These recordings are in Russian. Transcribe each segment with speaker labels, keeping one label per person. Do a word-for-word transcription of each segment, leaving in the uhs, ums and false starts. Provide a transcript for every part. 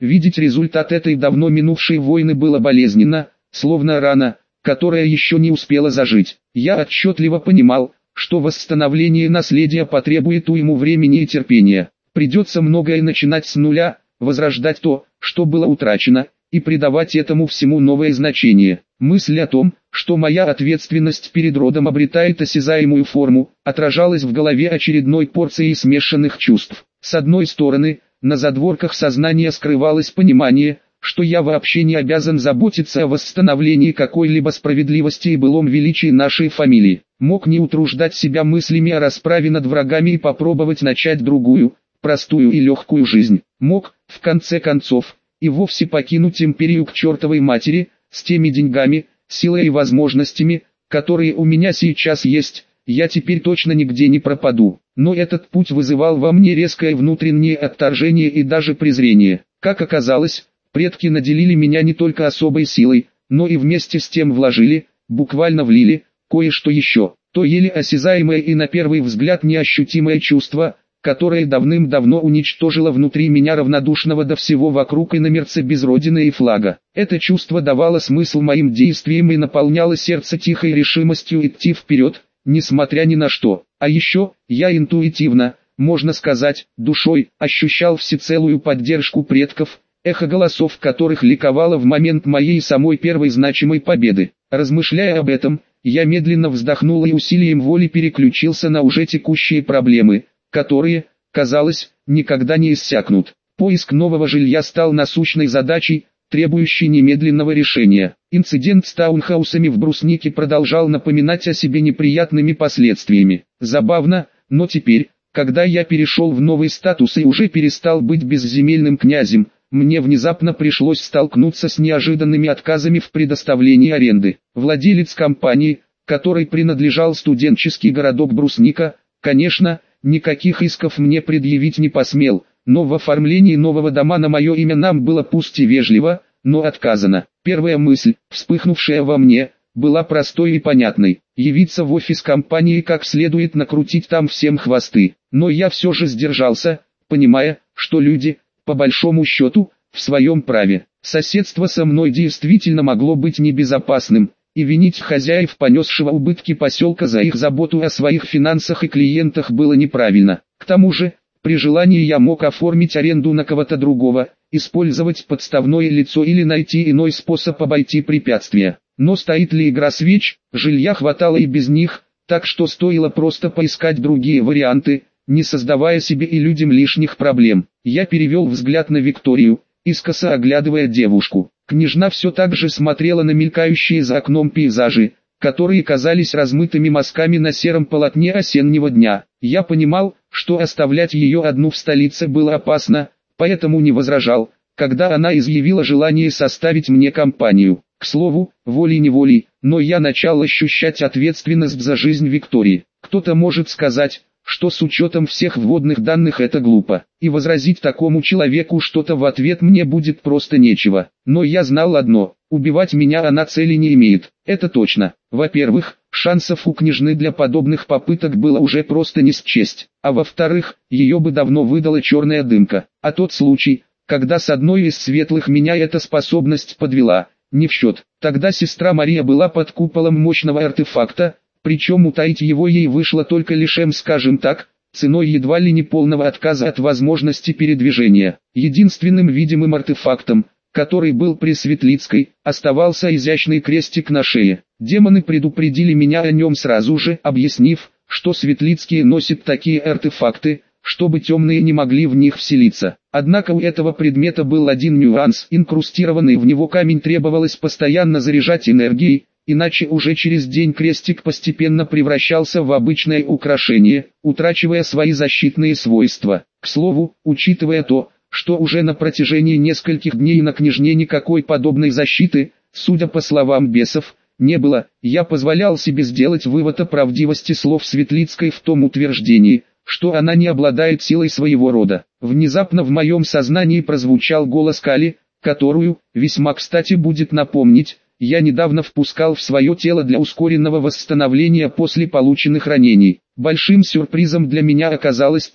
Speaker 1: Видеть результат этой давно минувшей войны было болезненно, словно рана, которая еще не успела зажить. Я отчетливо понимал, что восстановление наследия потребует уйму времени и терпения. Придется многое начинать с нуля, возрождать то, что было утрачено, и придавать этому всему новое значение. Мысль о том, что моя ответственность перед родом обретает осязаемую форму, отражалась в голове очередной порцией смешанных чувств. С одной стороны, на задворках сознания скрывалось понимание, что я вообще не обязан заботиться о восстановлении какой-либо справедливости и былом величии нашей фамилии. Мог не утруждать себя мыслями о расправе над врагами и попробовать начать другую, простую и легкую жизнь. Мог, в конце концов, и вовсе покинуть империю к чертовой матери, с теми деньгами, силой и возможностями, которые у меня сейчас есть. Я теперь точно нигде не пропаду. Но этот путь вызывал во мне резкое внутреннее отторжение и даже презрение. Как оказалось, предки наделили меня не только особой силой, но и вместе с тем вложили, буквально влили, кое-что еще. То еле осязаемое и на первый взгляд неощутимое чувство, которое давным-давно уничтожило внутри меня равнодушного до всего вокруг иномерца без родины и флага. Это чувство давало смысл моим действиям и наполняло сердце тихой решимостью идти вперед, несмотря ни на что. А еще, я интуитивно, можно сказать, душой, ощущал всецелую поддержку предков, эхо голосов которых ликовало в момент моей самой первой значимой победы. Размышляя об этом, я медленно вздохнул и усилием воли переключился на уже текущие проблемы, которые, казалось, никогда не иссякнут. Поиск нового жилья стал насущной задачей, требующей немедленного решения. Инцидент с таунхаусами в Бруснике продолжал напоминать о себе неприятными последствиями. Забавно, но теперь, когда я перешел в новый статус и уже перестал быть безземельным князем, мне внезапно пришлось столкнуться с неожиданными отказами в предоставлении аренды. Владелец компании, которой принадлежал студенческий городок Брусника, конечно, никаких исков мне предъявить не посмел, но в оформлении нового дома на мое имя нам было пусть и вежливо, но отказано. Первая мысль, вспыхнувшая во мне, была простой и понятной: явиться в офис компании как следует накрутить там всем хвосты. Но я все же сдержался, понимая, что люди, по большому счету, в своем праве. Соседство со мной действительно могло быть небезопасным, и винить хозяев, понесшего убытки поселка, за их заботу о своих финансах и клиентах было неправильно. К тому же, при желании я мог оформить аренду на кого-то другого, использовать подставное лицо или найти иной способ обойти препятствия. Но стоит ли игра свеч, жилья хватало и без них, так что стоило просто поискать другие варианты, не создавая себе и людям лишних проблем. Я перевел взгляд на Викторию, искоса оглядывая девушку. Княжна все так же смотрела на мелькающие за окном пейзажи, которые казались размытыми мазками на сером полотне осеннего дня. Я понимал, что оставлять ее одну в столице было опасно, поэтому не возражал, когда она изъявила желание составить мне компанию. К слову, волей-неволей, но я начал ощущать ответственность за жизнь Виктории. Кто-то может сказать, что с учетом всех вводных данных это глупо, и возразить такому человеку что-то в ответ мне будет просто нечего. Но я знал одно: убивать меня она цели не имеет, это точно. Во-первых, шансов у княжны для подобных попыток было уже просто не счесть, а во-вторых, ее бы давно выдала черная дымка. А тот случай, когда с одной из светлых меня эта способность подвела, не в счет. Тогда сестра Мария была под куполом мощного артефакта, причем утаить его ей вышло только лишь, скажем так, ценой едва ли не полного отказа от возможности передвижения. Единственным видимым артефактом, который был при Светлицкой, оставался изящный крестик на шее. Демоны предупредили меня о нем сразу же, объяснив, что Светлицкие носят такие артефакты, чтобы темные не могли в них вселиться. Однако у этого предмета был один нюанс: инкрустированный в него камень требовалось постоянно заряжать энергией, иначе уже через день крестик постепенно превращался в обычное украшение, утрачивая свои защитные свойства. К слову, учитывая то, что уже на протяжении нескольких дней на княжне никакой подобной защиты, судя по словам бесов, не было, я позволял себе сделать вывод о правдивости слов Светлицкой в том утверждении, что она не обладает силой своего рода. Внезапно в моем сознании прозвучал голос Кали, которую, весьма кстати будет напомнить, я недавно впускал в свое тело для ускоренного восстановления после полученных ранений. Большим сюрпризом для меня оказалось то,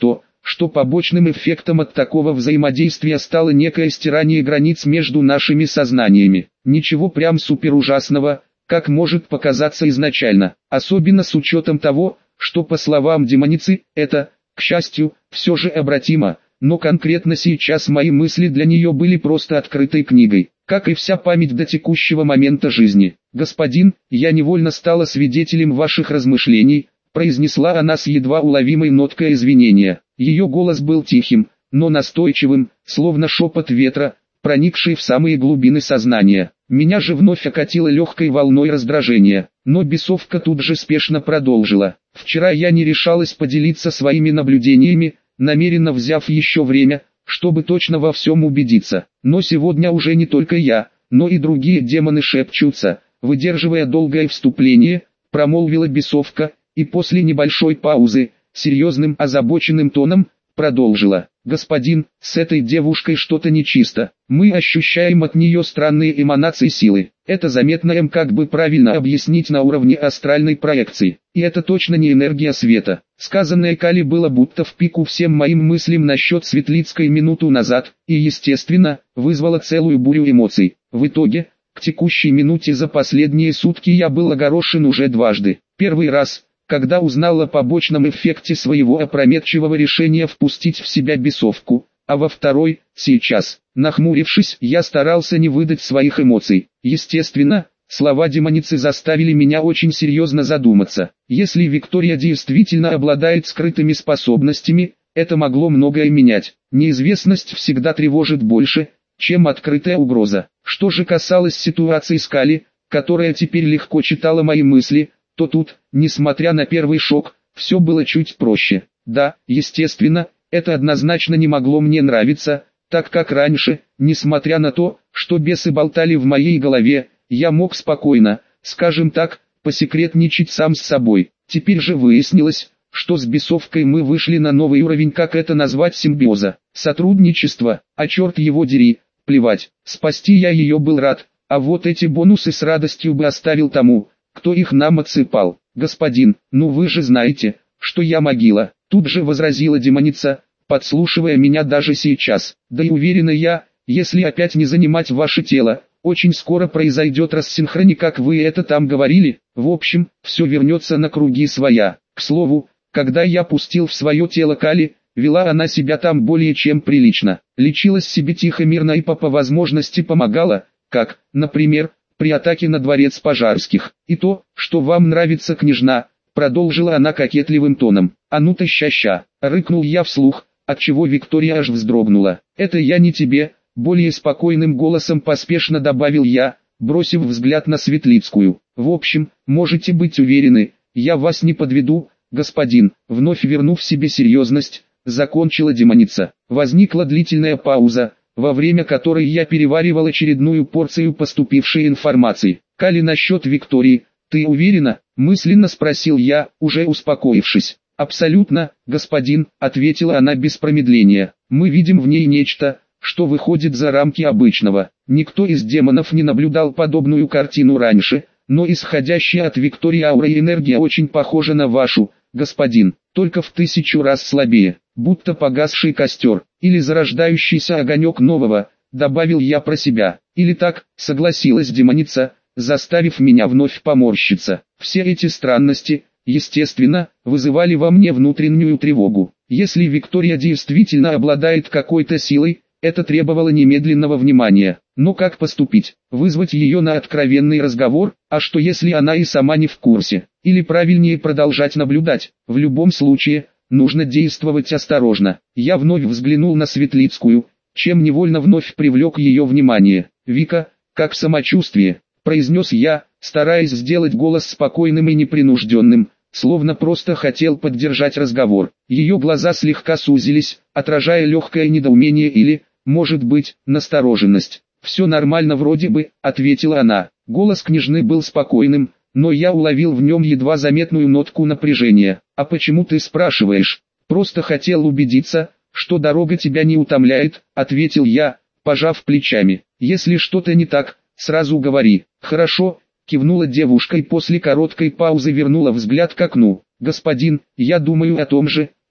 Speaker 1: что побочным эффектом от такого взаимодействия стало некое стирание границ между нашими сознаниями. Ничего прям супер ужасного, как может показаться изначально, особенно с учетом того, что по словам демоницы, это, к счастью, все же обратимо, но конкретно сейчас мои мысли для нее были просто открытой книгой, как и вся память до текущего момента жизни. «Господин, я невольно стала свидетелем ваших размышлений», произнесла она с едва уловимой ноткой извинения. Ее голос был тихим, но настойчивым, словно шепот ветра, проникший в самые глубины сознания. Меня же вновь окатило легкой волной раздражения, но бесовка тут же спешно продолжила. «Вчера я не решалась поделиться своими наблюдениями, намеренно взяв еще время, чтобы точно во всем убедиться. Но сегодня уже не только я, но и другие демоны шепчутся», выдерживая долгое вступление, промолвила бесовка, и после небольшой паузы, серьезным озабоченным тоном, продолжила. «Господин, с этой девушкой что-то нечисто. Мы ощущаем от нее странные эманации силы. Это заметно им, как бы правильно объяснить, на уровне астральной проекции. И это точно не энергия света». Сказанное Кали было будто в пику всем моим мыслям насчет Светлицкой минуту назад, и естественно, вызвало целую бурю эмоций. В итоге, к текущей минуте за последние сутки я был огорошен уже дважды. Первый раз, когда узнал о побочном эффекте своего опрометчивого решения впустить в себя бесовку, а во второй, сейчас, нахмурившись, я старался не выдать своих эмоций. Естественно, слова демоницы заставили меня очень серьезно задуматься. Если Виктория действительно обладает скрытыми способностями, это могло многое менять. Неизвестность всегда тревожит больше, чем открытая угроза. Что же касалось ситуации с Кали, которая теперь легко читала мои мысли, то тут, несмотря на первый шок, все было чуть проще. Да, естественно, это однозначно не могло мне нравиться, так как раньше, несмотря на то, что бесы болтали в моей голове, я мог спокойно, скажем так, посекретничать сам с собой. Теперь же выяснилось, что с бесовкой мы вышли на новый уровень, как это назвать, симбиоза, сотрудничества, а черт его дери, плевать, спасти я ее был рад, а вот эти бонусы с радостью бы оставил тому, кто их нам отсыпал. «Господин, ну вы же знаете, что я могила», тут же возразила демоница, подслушивая меня даже сейчас. «Да и уверена я, если опять не занимать ваше тело, очень скоро произойдет рассинхрони, как вы это там говорили. В общем, все вернется на круги своя». К слову, когда я пустил в свое тело Кали, вела она себя там более чем прилично. Лечилась себе тихо, мирно и по, по возможности помогала, как, например, при атаке на дворец Пожарских. «И то, что вам нравится, княжна», продолжила она кокетливым тоном. «А ну-то ща-ща», рыкнул я вслух, отчего Виктория аж вздрогнула. «Это я не тебе», более спокойным голосом поспешно добавил я, бросив взгляд на Светлицкую. «В общем, можете быть уверены, я вас не подведу, господин», вновь вернув себе серьезность, закончила демоница. Возникла длительная пауза, во время которой я переваривал очередную порцию поступившей информации. «Кали, насчет Виктории, ты уверена?» – мысленно спросил я, уже успокоившись. «Абсолютно, господин», – ответила она без промедления. «Мы видим в ней нечто, что выходит за рамки обычного. Никто из демонов не наблюдал подобную картину раньше, но исходящая от Виктории аура и энергия очень похожа на вашу, господин, только в тысячу раз слабее, будто погасший костер, или зарождающийся огонек нового», добавил я про себя. «Или так», согласилась демоница, заставив меня вновь поморщиться. Все эти странности, естественно, вызывали во мне внутреннюю тревогу. Если Виктория действительно обладает какой-то силой, это требовало немедленного внимания. Но как поступить? Вызвать ее на откровенный разговор? А что если она и сама не в курсе? Или правильнее продолжать наблюдать? В любом случае, нужно действовать осторожно. Я вновь взглянул на Светлицкую, чем невольно вновь привлек ее внимание. «Вика, как самочувствие?» – произнес я, стараясь сделать голос спокойным и непринужденным, словно просто хотел поддержать разговор. Ее глаза слегка сузились, отражая легкое недоумение или, может быть, настороженность. «Все нормально вроде бы», — ответила она. Голос княжны был спокойным, но я уловил в нем едва заметную нотку напряжения. «А почему ты спрашиваешь?» «Просто хотел убедиться, что дорога тебя не утомляет», — ответил я, пожав плечами. «Если что-то не так, сразу говори». «Хорошо», — кивнула девушка и после короткой паузы вернула взгляд к окну. «Господин, я думаю о том же», —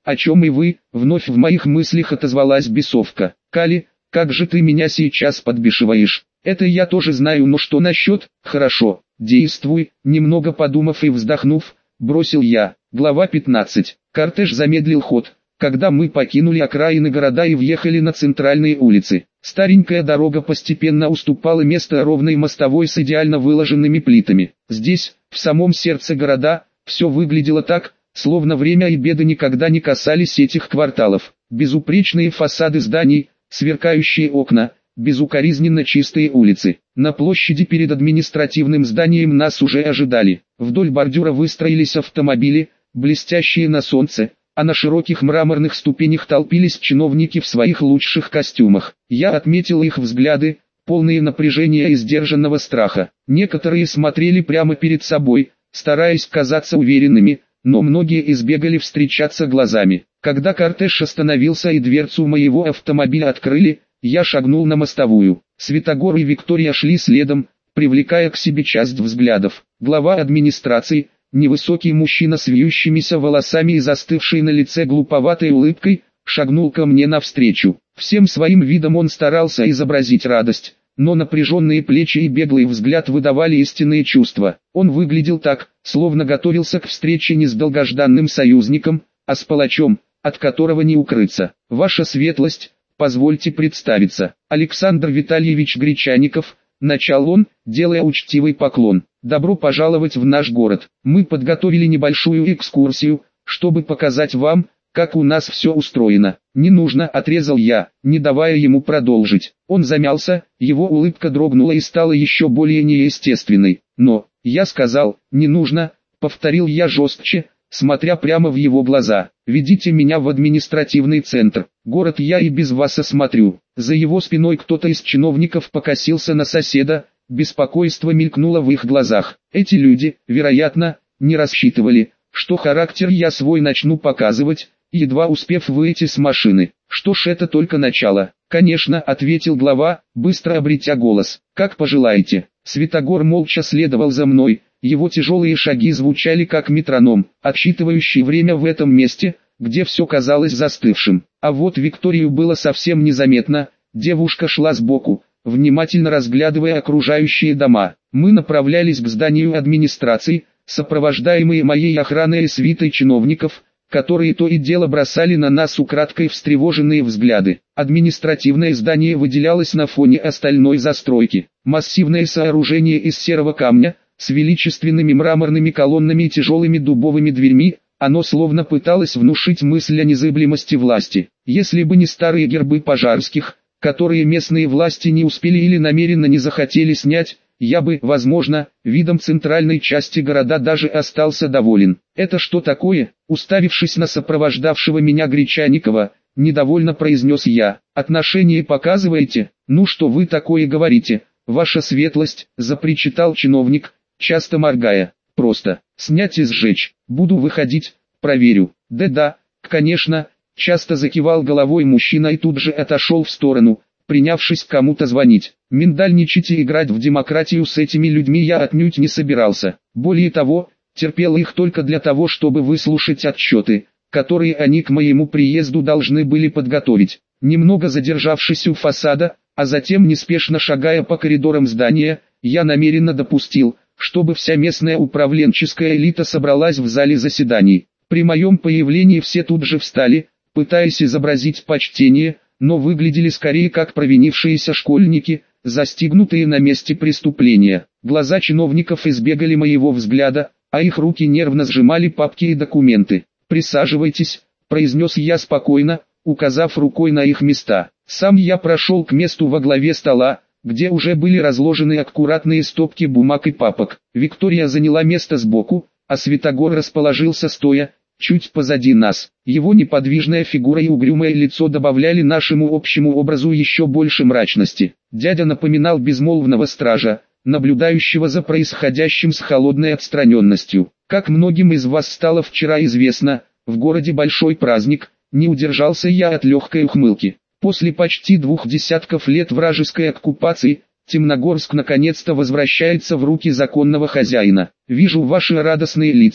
Speaker 1: о чем и вы, вновь в моих мыслях отозвалась бесовка. Кали, как же ты меня сейчас подбешиваешь. Это я тоже знаю, но что насчет? Хорошо, действуй, немного подумав и вздохнув, бросил я. Глава пятнадцать. Кортеж замедлил ход, когда мы покинули окраины города и въехали на центральные улицы. Старенькая дорога постепенно уступала место ровной мостовой с идеально выложенными плитами. Здесь, в самом сердце города, все выглядело так, словно время и беды никогда не касались этих кварталов. Безупречные фасады зданий, сверкающие окна, безукоризненно чистые улицы. На площади перед административным зданием нас уже ожидали. Вдоль бордюра выстроились автомобили, блестящие на солнце, а на широких мраморных ступенях толпились чиновники в своих лучших костюмах. Я отметил их взгляды, полные напряжения и сдержанного страха. Некоторые смотрели прямо перед собой, стараясь казаться уверенными, но многие избегали встречаться глазами. Когда кортеж остановился и дверцу моего автомобиля открыли, я шагнул на мостовую. Святогор и Виктория шли следом, привлекая к себе часть взглядов. Глава администрации, невысокий мужчина с вьющимися волосами и застывшей на лице глуповатой улыбкой, шагнул ко мне навстречу. Всем своим видом он старался изобразить радость, но напряженные плечи и беглый взгляд выдавали истинные чувства. Он выглядел так, словно готовился к встрече не с долгожданным союзником, а с палачом, от которого не укрыться. «Ваша светлость, позвольте представиться, Александр Витальевич Гречаников», начал он, делая учтивый поклон. «Добро пожаловать в наш город. Мы подготовили небольшую экскурсию, чтобы показать вам, как у нас все устроено». «Не нужно», — отрезал я, не давая ему продолжить. Он замялся, его улыбка дрогнула и стала еще более неестественной. «Но, я сказал, не нужно», — повторил я жестче, смотря прямо в его глаза. «Ведите меня в административный центр. Город я и без вас осмотрю». За его спиной кто-то из чиновников покосился на соседа, беспокойство мелькнуло в их глазах. Эти люди, вероятно, не рассчитывали, что характер я свой начну показывать, едва успев выйти с машины. «Что ж, это только начало». «Конечно», — ответил глава, быстро обретя голос. «Как пожелаете». Святогор молча следовал за мной, его тяжелые шаги звучали как метроном, отсчитывающий время в этом месте, где все казалось застывшим. А вот Викторию было совсем незаметно, девушка шла сбоку, внимательно разглядывая окружающие дома. Мы направлялись к зданию администрации, сопровождаемые моей охраной и свитой чиновников, которые то и дело бросали на нас украдкой встревоженные взгляды. Административное здание выделялось на фоне остальной застройки. Массивное сооружение из серого камня, с величественными мраморными колоннами и тяжелыми дубовыми дверьми, оно словно пыталось внушить мысль о незыблемости власти. Если бы не старые гербы пожарских, которые местные власти не успели или намеренно не захотели снять, я бы, возможно, видом центральной части города даже остался доволен. «Это что такое?» Уставившись на сопровождавшего меня Гречаникова, недовольно произнес я. «Отношение показываете? Ну что вы такое говорите, ваша светлость?» запричитал чиновник, часто моргая. «Просто снять и сжечь. Буду выходить, проверю». «Да-да, конечно», часто закивал головой мужчина и тут же отошел в сторону, принявшись кому-то звонить. Миндальничать и играть в демократию с этими людьми я отнюдь не собирался. Более того, терпел их только для того, чтобы выслушать отчеты, которые они к моему приезду должны были подготовить. Немного задержавшись у фасада, а затем неспешно шагая по коридорам здания, я намеренно допустил, чтобы вся местная управленческая элита собралась в зале заседаний. При моем появлении все тут же встали, пытаясь изобразить почтение, но выглядели скорее как провинившиеся школьники, застигнутые на месте преступления. Глаза чиновников избегали моего взгляда, а их руки нервно сжимали папки и документы. «Присаживайтесь», — произнес я спокойно, указав рукой на их места. Сам я прошел к месту во главе стола, где уже были разложены аккуратные стопки бумаг и папок. Виктория заняла место сбоку, а Святогор расположился стоя, чуть позади нас. Его неподвижная фигура и угрюмое лицо добавляли нашему общему образу еще больше мрачности. Дядя напоминал безмолвного стража, наблюдающего за происходящим с холодной отстраненностью. Как многим из вас стало вчера известно, в городе большой праздник, не удержался я от легкой ухмылки. После почти двух десятков лет вражеской оккупации, Темногорск наконец-то возвращается в руки законного хозяина. Вижу ваши радостные лица,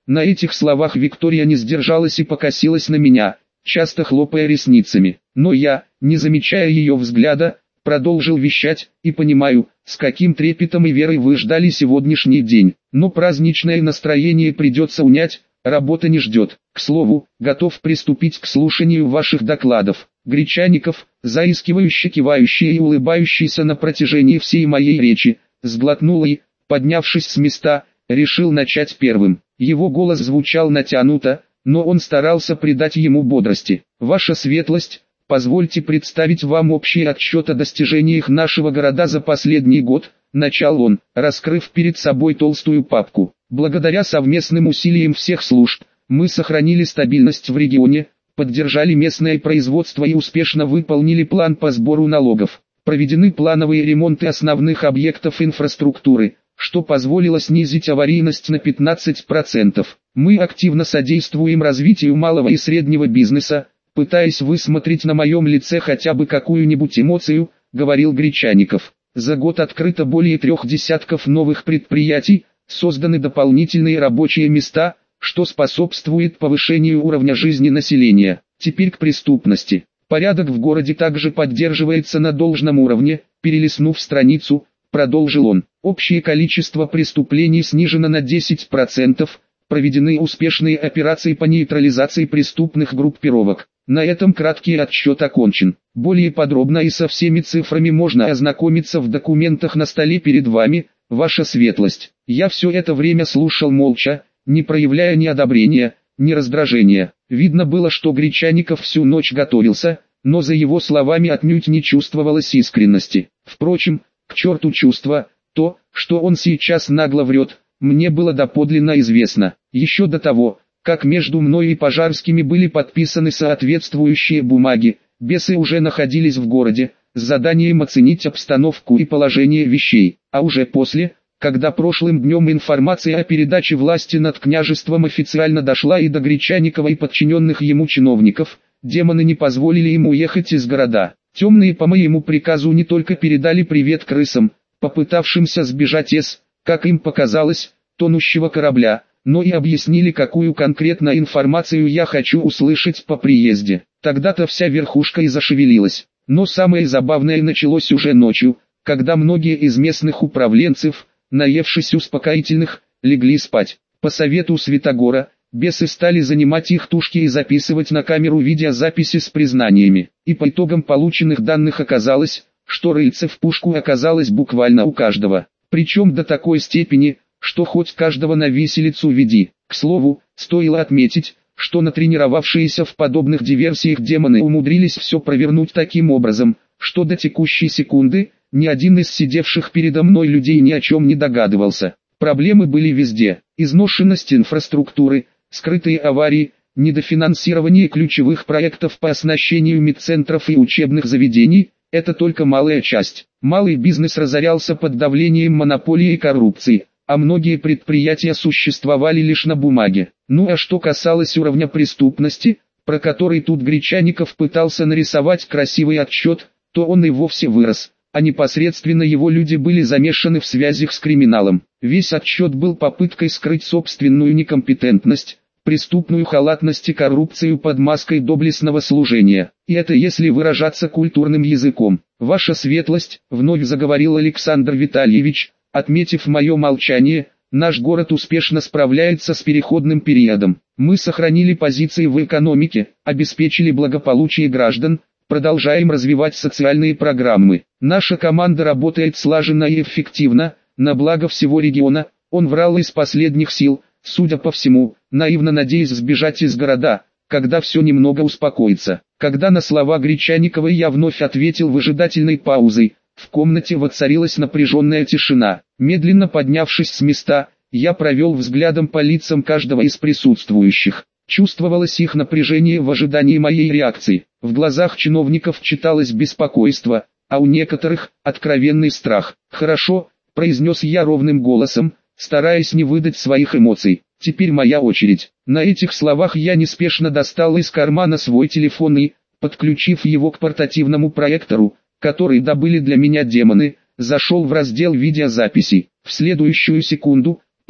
Speaker 1: На этих словах Виктория не сдержалась и покосилась на меня, часто хлопая ресницами. Но я, не замечая ее взгляда, продолжил вещать, и понимаю, с каким трепетом и верой вы ждали сегодняшний день. Но праздничное настроение придется унять, работа не ждет. К слову, готов приступить к слушанию ваших докладов. Гречаников, заискивающе кивающий и улыбающийся на протяжении всей моей речи, сглотнул и, поднявшись с места, решил начать первым. Его голос звучал натянуто, но он старался придать ему бодрости. «Ваша светлость, позвольте представить вам общий отчет о достижениях нашего города за последний год», начал он, раскрыв перед собой толстую папку. «Благодаря совместным усилиям всех служб, мы сохранили стабильность в регионе, поддержали местное производство и успешно выполнили план по сбору налогов. Проведены плановые ремонты основных объектов инфраструктуры, что позволило снизить аварийность на пятнадцать процентов. Мы активно содействуем развитию малого и среднего бизнеса, пытаясь высмотреть на моем лице хотя бы какую-нибудь эмоцию», — говорил Гречаников. «За год открыто более трех десятков новых предприятий, созданы дополнительные рабочие места, что способствует повышению уровня жизни населения. Теперь к преступности. Порядок в городе также поддерживается на должном уровне», перелистнув страницу, продолжил он. «Общее количество преступлений снижено на десять процентов, проведены успешные операции по нейтрализации преступных группировок. На этом краткий отчет окончен. Более подробно и со всеми цифрами можно ознакомиться в документах на столе перед вами, ваша светлость». Я все это время слушал молча, не проявляя ни одобрения, ни раздражения. Видно было, что Гречаников всю ночь готовился, но за его словами отнюдь не чувствовалось искренности. Впрочем, к черту чувства, то, что он сейчас нагло врет, мне было доподлинно известно. Еще до того, как между мной и Пожарскими были подписаны соответствующие бумаги, бесы уже находились в городе, с заданием оценить обстановку и положение вещей, а уже после, когда прошлым днем информация о передаче власти над княжеством официально дошла и до Гречаникова и подчиненных ему чиновников, демоны не позволили ему уехать из города. Темные по моему приказу не только передали привет крысам, попытавшимся сбежать из, как им показалось, тонущего корабля, но и объяснили, какую конкретно информацию я хочу услышать по приезде. Тогда-то вся верхушка и зашевелилась. Но самое забавное началось уже ночью, когда многие из местных управленцев, наевшись успокоительных, легли спать. По совету Святогора, бесы стали занимать их тушки и записывать на камеру видеозаписи с признаниями. И по итогам полученных данных оказалось, что рыльце в пушку оказалось буквально у каждого. Причем до такой степени, что хоть каждого на виселицу веди. К слову, стоило отметить, что натренировавшиеся в подобных диверсиях демоны умудрились все провернуть таким образом, что до текущей секунды ни один из сидевших передо мной людей ни о чем не догадывался. Проблемы были везде. Изношенность инфраструктуры, скрытые аварии, недофинансирование ключевых проектов по оснащению медцентров и учебных заведений – это только малая часть. Малый бизнес разорялся под давлением монополии и коррупции, а многие предприятия существовали лишь на бумаге. Ну а что касалось уровня преступности, про который тут Гречаников пытался нарисовать красивый отчет, то он и вовсе вырос, а непосредственно его люди были замешаны в связях с криминалом. Весь отчет был попыткой скрыть собственную некомпетентность, преступную халатность и коррупцию под маской доблестного служения. И это если выражаться культурным языком. «Ваша светлость», — вновь заговорил Александр Витальевич, отметив мое молчание, «наш город успешно справляется с переходным периодом. Мы сохранили позиции в экономике, обеспечили благополучие граждан, продолжаем развивать социальные программы. Наша команда работает слаженно и эффективно, на благо всего региона». Он врал из последних сил, судя по всему, наивно надеясь сбежать из города, когда все немного успокоится. Когда на слова Гречаникова я вновь ответил выжидательной паузой, в комнате воцарилась напряженная тишина. Медленно поднявшись с места, я провел взглядом по лицам каждого из присутствующих. Чувствовалось их напряжение в ожидании моей реакции. В глазах чиновников читалось беспокойство, а у некоторых – откровенный страх. «Хорошо», – произнес я ровным голосом, стараясь не выдать своих эмоций. «Теперь моя очередь». На этих словах я неспешно достал из кармана свой телефон и, подключив его к портативному проектору, который добыли для меня демоны, зашел в раздел видеозаписей. В следующую секунду,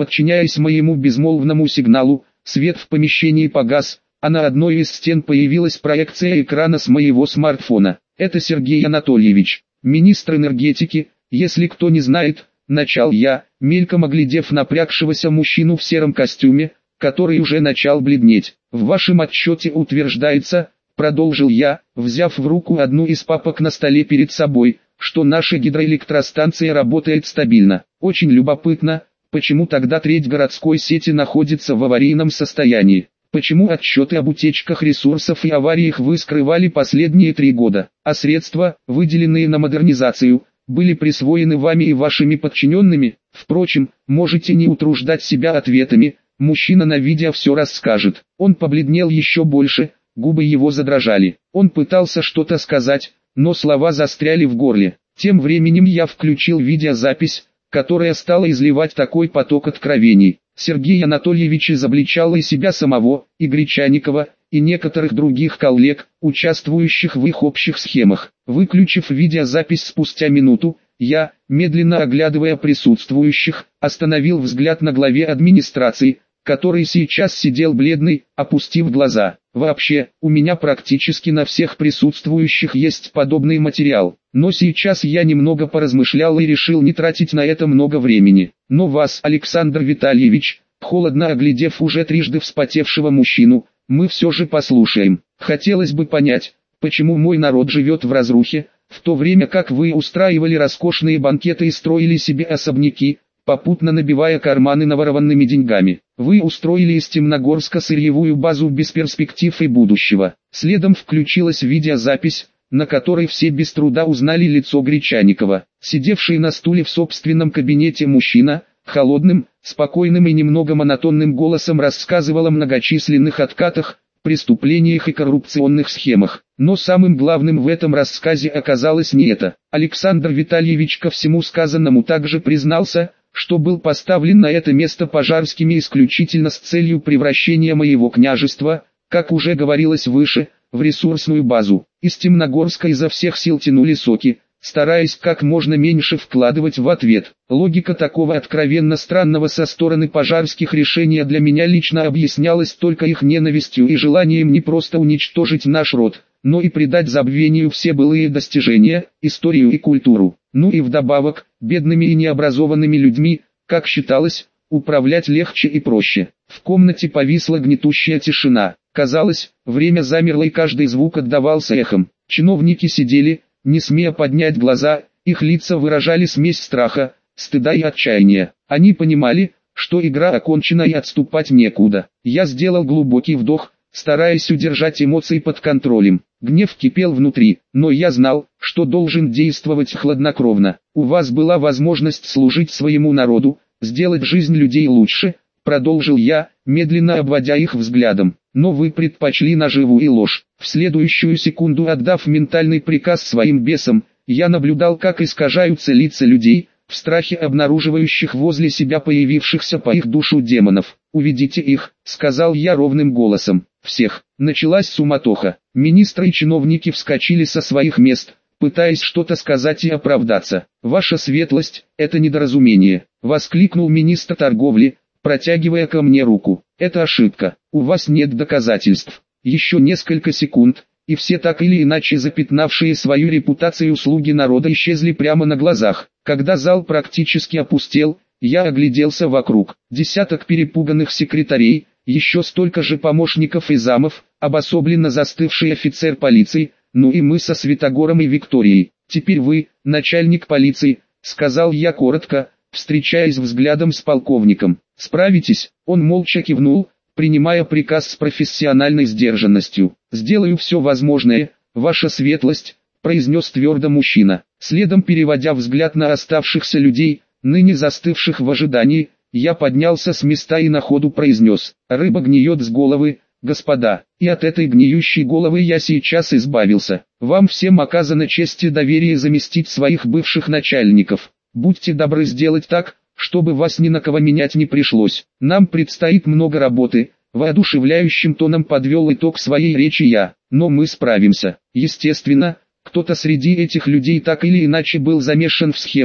Speaker 1: Подчиняясь моему безмолвному сигналу, свет в помещении погас, а на одной из стен появилась проекция экрана с моего смартфона. Это Сергей Анатольевич, министр энергетики, если кто не знает, начал я, мельком оглядев напрягшегося мужчину в сером костюме, который уже начал бледнеть. В вашем отчете утверждается, продолжил я, взяв в руку одну из папок на столе перед собой, что наша гидроэлектростанция работает стабильно. Очень любопытно, почему тогда треть городской сети находится в аварийном состоянии. Почему отчеты об утечках ресурсов и авариях вы скрывали последние три года, а средства, выделенные на модернизацию, были присвоены вами и вашими подчиненными? Впрочем, можете не утруждать себя ответами, мужчина на видео все расскажет. Он побледнел еще больше, губы его задрожали. Он пытался что-то сказать, но слова застряли в горле. Тем временем я включил видеозапись, которая стала изливать такой поток откровений. Сергей Анатольевич изобличал и себя самого, и Гречаникова, и некоторых других коллег, участвующих в их общих схемах. Выключив видеозапись спустя минуту, я, медленно оглядывая присутствующих, остановил взгляд на главе администрации, который сейчас сидел бледный, опустив глаза. Вообще, у меня практически на всех присутствующих есть подобный материал, но сейчас я немного поразмышлял и решил не тратить на это много времени. Но вас, Александр Витальевич, холодно оглядев уже трижды вспотевшего мужчину, мы все же послушаем. Хотелось бы понять, почему мой народ живет в разрухе, в то время как вы устраивали роскошные банкеты и строили себе особняки, попутно набивая карманы наворованными деньгами. Вы устроили из Темногорска сырьевую базу без перспектив и будущего. Следом включилась видеозапись, на которой все без труда узнали лицо Гречаникова. Сидевший на стуле в собственном кабинете мужчина, холодным, спокойным и немного монотонным голосом рассказывал о многочисленных откатах, преступлениях и коррупционных схемах. Но самым главным в этом рассказе оказалось не это. Александр Витальевич ко всему сказанному также признался, что был поставлен на это место Пожарскими исключительно с целью превращения моего княжества, как уже говорилось выше, в ресурсную базу. Из Темногорска изо всех сил тянули соки, стараясь как можно меньше вкладывать в ответ. Логика такого откровенно странного со стороны Пожарских решения для меня лично объяснялась только их ненавистью и желанием не просто уничтожить наш род, но и предать забвению все былые достижения, историю и культуру. Ну и вдобавок, бедными и необразованными людьми, как считалось, управлять легче и проще. В комнате повисла гнетущая тишина. Казалось, время замерло и каждый звук отдавался эхом. Чиновники сидели, не смея поднять глаза, их лица выражали смесь страха, стыда и отчаяния. Они понимали, что игра окончена и отступать некуда. Я сделал глубокий вдох, стараясь удержать эмоции под контролем. Гнев кипел внутри, но я знал, что должен действовать хладнокровно. У вас была возможность служить своему народу, сделать жизнь людей лучше, продолжил я, медленно обводя их взглядом. Но вы предпочли наживу и ложь. В следующую секунду, отдав ментальный приказ своим бесам, я наблюдал, как искажаются лица людей, в страхе обнаруживающих возле себя появившихся по их душу демонов. «Уведите их», — сказал я ровным голосом. «Всех». Началась суматоха. Министры и чиновники вскочили со своих мест, пытаясь что-то сказать и оправдаться. «Ваша светлость, это недоразумение», — воскликнул министр торговли, протягивая ко мне руку. «Это ошибка. У вас нет доказательств». Еще несколько секунд, и все так или иначе запятнавшие свою репутацию слуги народа исчезли прямо на глазах. Когда зал практически опустел, я огляделся вокруг. Десяток перепуганных секретарей, еще столько же помощников и замов, обособленно застывший офицер полиции, ну и мы со Святогором и Викторией. «Теперь вы, начальник полиции», — сказал я коротко, встречаясь взглядом с полковником. «Справитесь?» Он молча кивнул, принимая приказ с профессиональной сдержанностью. «Сделаю все возможное, ваша светлость», — произнес твердо мужчина. Следом, переводя взгляд на оставшихся людей, ныне застывших в ожидании, я поднялся с места и на ходу произнес: «Рыба гниет с головы, господа, и от этой гниющей головы я сейчас избавился. Вам всем оказана честь и доверие заместить своих бывших начальников. Будьте добры сделать так, чтобы вас ни на кого менять не пришлось. Нам предстоит много работы», — воодушевляющим тоном подвел итог своей речи я. «Но мы справимся». Естественно, кто-то среди этих людей так или иначе был замешан в схемах,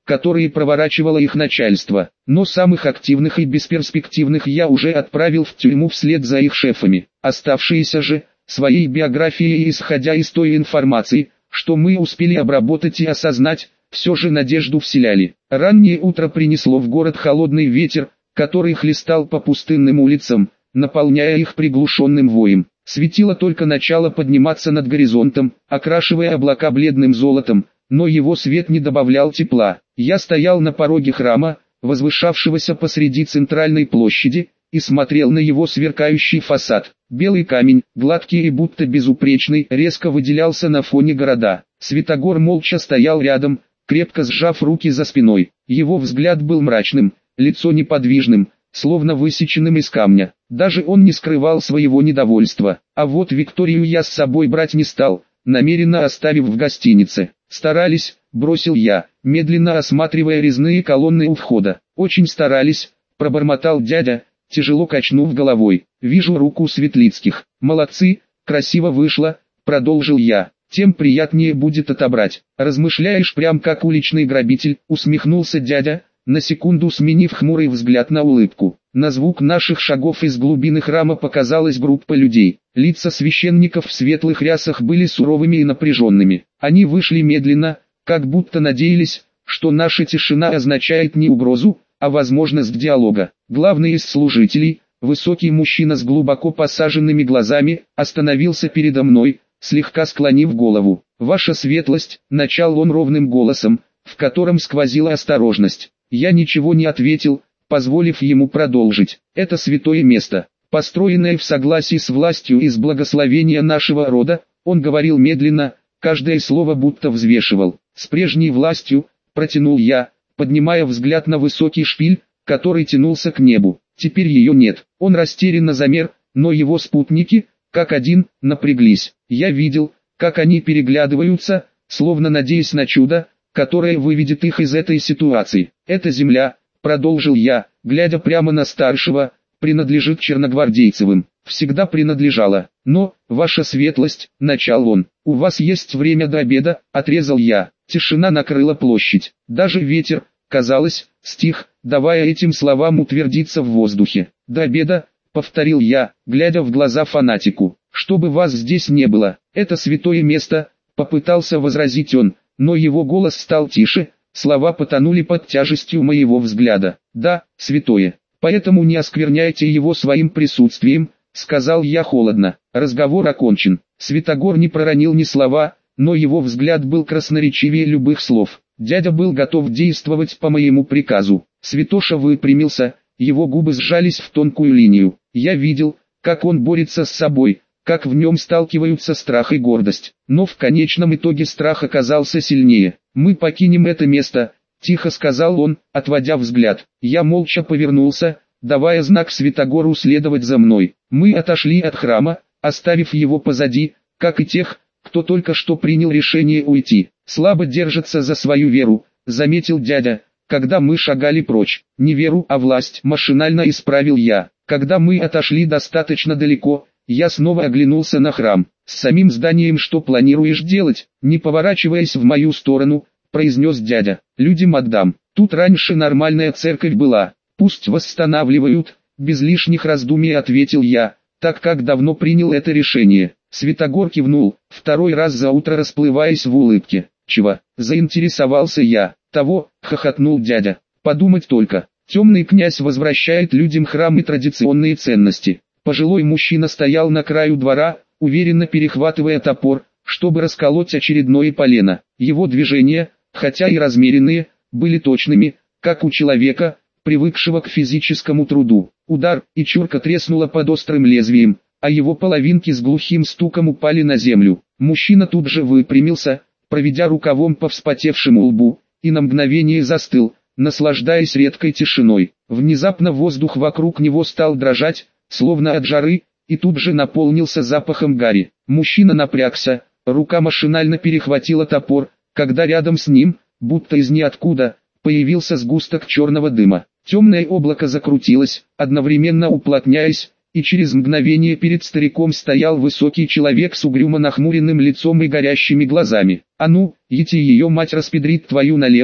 Speaker 1: которые проворачивало их начальство. Но самых активных и бесперспективных я уже отправил в тюрьму вслед за их шефами. Оставшиеся же, своей биографией и исходя из той информации, что мы успели обработать и осознать, все же надежду вселяли. Раннее утро принесло в город холодный ветер, который хлестал по пустынным улицам, наполняя их приглушенным воем. Светило только начало подниматься над горизонтом, окрашивая облака бледным золотом, но его свет не добавлял тепла. Я стоял на пороге храма, возвышавшегося посреди центральной площади, и смотрел на его сверкающий фасад. Белый камень, гладкий и будто безупречный, резко выделялся на фоне города. Святогор молча стоял рядом, крепко сжав руки за спиной. Его взгляд был мрачным, лицо неподвижным, словно высеченным из камня. Даже он не скрывал своего недовольства. А вот Викторию я с собой брать не стал, намеренно оставив в гостинице. Старались, бросил я, медленно осматривая резные колонны у входа. Очень старались, пробормотал дядя, тяжело качнув головой. Вижу руку Светлицких. Молодцы, красиво вышло, продолжил я. Тем приятнее будет отобрать. Размышляешь прям как уличный грабитель, усмехнулся дядя, на секунду сменив хмурый взгляд на улыбку. На звук наших шагов из глубины храма показалась группа людей. Лица священников в светлых рясах были суровыми и напряженными. Они вышли медленно, как будто надеялись, что наша тишина означает не угрозу, а возможность диалога. Главный из служителей, высокий мужчина с глубоко посаженными глазами, остановился передо мной, слегка склонив голову. «Ваша светлость», — начал он ровным голосом, в котором сквозила осторожность. Я ничего не ответил, позволив ему продолжить. «Это святое место, построенное в согласии с властью и с благословения нашего рода», он говорил медленно, каждое слово будто взвешивал. «С прежней властью», — протянул я, поднимая взгляд на высокий шпиль, который тянулся к небу. «Теперь ее нет». Он растерянно замер, но его спутники, как один, напряглись. Я видел, как они переглядываются, словно надеясь на чудо, которое выведет их из этой ситуации. «Эта земля», — продолжил я, глядя прямо на старшего, — «принадлежит черногвардейцевым. Всегда принадлежала. Но, ваша светлость», — начал он, — «у вас есть время до обеда», — отрезал я. Тишина накрыла площадь. Даже ветер, казалось, стих, давая этим словам утвердиться в воздухе. «До обеда», — повторил я, глядя в глаза фанатику. «Чтобы вас здесь не было. Это святое место», — попытался возразить он, но его голос стал тише, слова потонули под тяжестью моего взгляда. «Да, святое. Поэтому не оскверняйте его своим присутствием», — сказал я холодно. Разговор окончен. Святогор не проронил ни слова, но его взгляд был красноречивее любых слов. Дядя был готов действовать по моему приказу. Святоша выпрямился, его губы сжались в тонкую линию. Я видел, как он борется с собой, как в нем сталкиваются страх и гордость. Но в конечном итоге страх оказался сильнее. «Мы покинем это место», — тихо сказал он, отводя взгляд. Я молча повернулся, давая знак Святогору следовать за мной. Мы отошли от храма, оставив его позади, как и тех, кто только что принял решение уйти. «Слабо держится за свою веру», — заметил дядя, когда мы шагали прочь. «Не веру, а власть», — машинально исправил я. Когда мы отошли достаточно далеко, я снова оглянулся на храм. «С самим зданием что планируешь делать?» Не поворачиваясь в мою сторону, произнес дядя. «Людям отдам. Тут раньше нормальная церковь была. Пусть восстанавливают», — без лишних раздумий ответил я, так как давно принял это решение. Святогор кивнул, второй раз за утро расплываясь в улыбке. «Чего?» — заинтересовался я. «Того», — хохотнул дядя. «Подумать только. Темный князь возвращает людям храм и традиционные ценности». Пожилой мужчина стоял на краю двора, уверенно перехватывая топор, чтобы расколоть очередное полено. Его движения, хотя и размеренные, были точными, как у человека, привыкшего к физическому труду. Удар, и чурка треснула под острым лезвием, а его половинки с глухим стуком упали на землю. Мужчина тут же выпрямился, проведя рукавом по вспотевшему лбу, и на мгновение застыл, наслаждаясь редкой тишиной. Внезапно воздух вокруг него стал дрожать, словно от жары, и тут же наполнился запахом гари. Мужчина напрягся, рука машинально перехватила топор, когда рядом с ним, будто из ниоткуда, появился сгусток черного дыма. Темное облако закрутилось, одновременно уплотняясь, и через мгновение перед стариком стоял высокий человек с угрюмо нахмуренным лицом и горящими глазами. «А ну, ети ее мать распедрит твою налево», —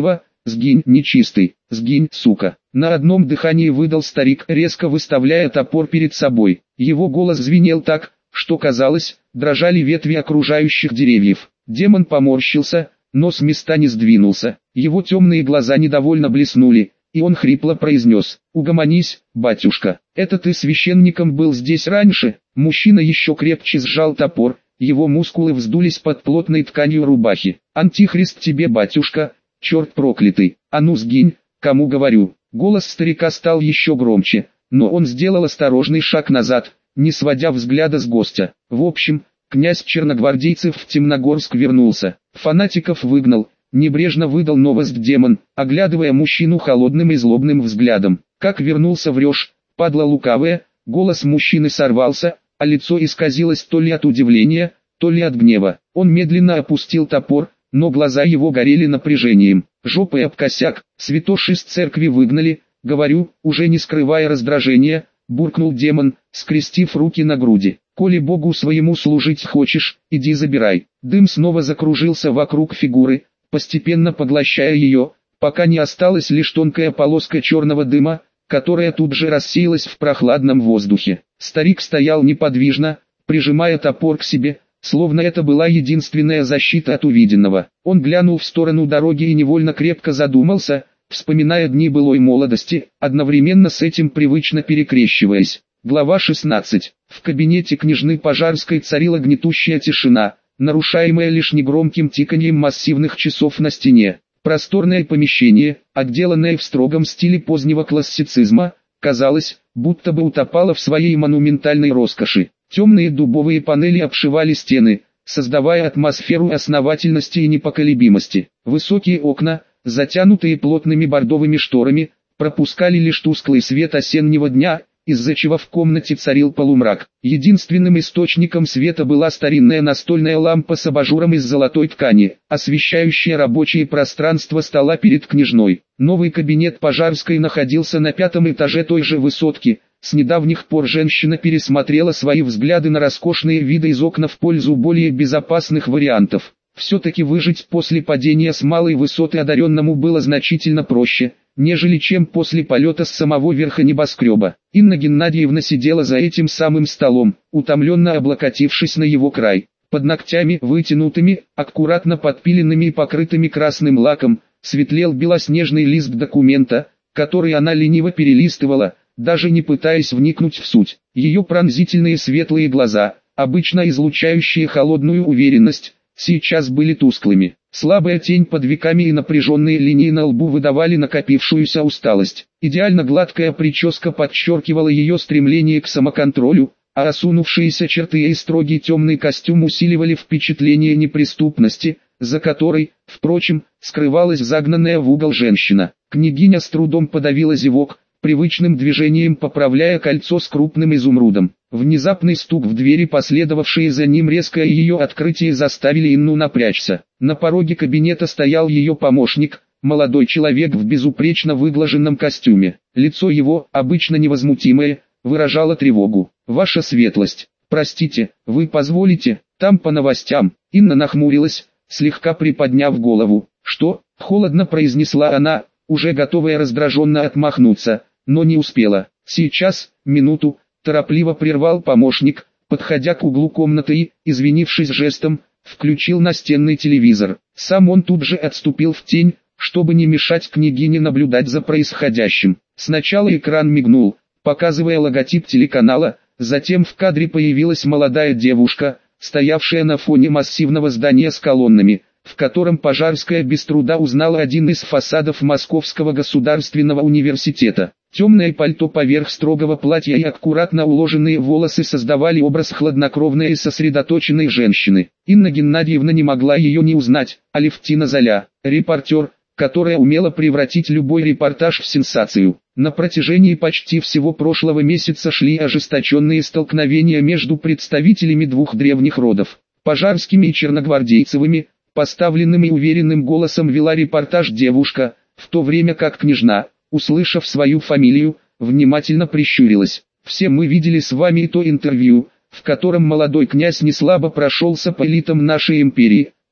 Speaker 1: «Сгинь, нечистый, сгинь, сука!» На одном дыхании выдал старик, резко выставляя топор перед собой. Его голос звенел так, что казалось, дрожали ветви окружающих деревьев. Демон поморщился, но с места не сдвинулся. Его темные глаза недовольно блеснули, и он хрипло произнес: «Угомонись, батюшка, это ты священником был здесь раньше?» Мужчина еще крепче сжал топор, его мускулы вздулись под плотной тканью рубахи. «Антихрист тебе, батюшка, черт проклятый, а ну сгинь, кому говорю!» Голос старика стал еще громче, но он сделал осторожный шаг назад, не сводя взгляда с гостя. В общем, князь черногвардейцев в Темногорск вернулся, фанатиков выгнал, небрежно выдал новость демон, оглядывая мужчину холодным и злобным взглядом. «Как вернулся, врешь, падла лукавая!» Голос мужчины сорвался, а лицо исказилось то ли от удивления, то ли от гнева. Он медленно опустил топор, но глаза его горели напряжением. «Жопой об косяк, святош из церкви выгнали, говорю», уже не скрывая раздражения, буркнул демон, скрестив руки на груди. «Коли Богу своему служить хочешь, иди забирай». Дым снова закружился вокруг фигуры, постепенно поглощая ее, пока не осталась лишь тонкая полоска черного дыма, которая тут же рассеялась в прохладном воздухе. Старик стоял неподвижно, прижимая топор к себе, словно это была единственная защита от увиденного. Он глянул в сторону дороги и невольно крепко задумался, вспоминая дни былой молодости, одновременно с этим привычно перекрещиваясь. Глава шестнадцать. В кабинете княжны Пожарской царила гнетущая тишина, нарушаемая лишь негромким тиканьем массивных часов на стене. Просторное помещение, отделанное в строгом стиле позднего классицизма, казалось, будто бы утопало в своей монументальной роскоши. Темные дубовые панели обшивали стены, создавая атмосферу основательности и непоколебимости. Высокие окна, затянутые плотными бордовыми шторами, пропускали лишь тусклый свет осеннего дня, из-за чего в комнате царил полумрак. Единственным источником света была старинная настольная лампа с абажуром из золотой ткани, освещающая рабочее пространство стола перед княжной. Новый кабинет Пожарской находился на пятом этаже той же высотки. С недавних пор женщина пересмотрела свои взгляды на роскошные виды из окна в пользу более безопасных вариантов. Все-таки выжить после падения с малой высоты одаренному было значительно проще, нежели чем после полета с самого верха небоскреба. Инна Геннадьевна сидела за этим самым столом, утомленно облокотившись на его край. Под ногтями, вытянутыми, аккуратно подпиленными и покрытыми красным лаком, светлел белоснежный лист документа, который она лениво перелистывала, даже не пытаясь вникнуть в суть. Ее пронзительные светлые глаза, обычно излучающие холодную уверенность, сейчас были тусклыми. Слабая тень под веками и напряженные линии на лбу выдавали накопившуюся усталость. Идеально гладкая прическа подчеркивала ее стремление к самоконтролю, а осунувшиеся черты и строгий темный костюм усиливали впечатление неприступности, за которой, впрочем, скрывалась загнанная в угол женщина. Княгиня с трудом подавила зевок, привычным движением поправляя кольцо с крупным изумрудом. Внезапный стук в двери, последовавшие за ним резкое ее открытие, заставили Инну напрячься. На пороге кабинета стоял ее помощник, молодой человек в безупречно выглаженном костюме. Лицо его, обычно невозмутимое, выражало тревогу. «Ваша светлость, простите, вы позволите, там по новостям». Инна нахмурилась, слегка приподняв голову. «Что?» — холодно произнесла она, уже готовая раздраженно отмахнуться, но не успела. «Сейчас, минуту», — торопливо прервал помощник, подходя к углу комнаты и, извинившись жестом, включил настенный телевизор. Сам он тут же отступил в тень, чтобы не мешать княгине наблюдать за происходящим. Сначала экран мигнул, показывая логотип телеканала, затем в кадре появилась молодая девушка, стоявшая на фоне массивного здания с колоннами, в котором Пожарская без труда узнала один из фасадов Московского государственного университета. Темное пальто поверх строгого платья и аккуратно уложенные волосы создавали образ хладнокровной и сосредоточенной женщины. Инна Геннадьевна не могла ее не узнать. Алевтина Золя, репортер, которая умела превратить любой репортаж в сенсацию. На протяжении почти всего прошлого месяца шли ожесточенные столкновения между представителями двух древних родов, Пожарскими и Черногвардейцевыми. Поставленным и уверенным голосом вела репортаж девушка, в то время как княжна, услышав свою фамилию, внимательно прищурилась. «Все мы видели с вами и то интервью, в котором молодой князь неслабо прошелся по элитам нашей империи,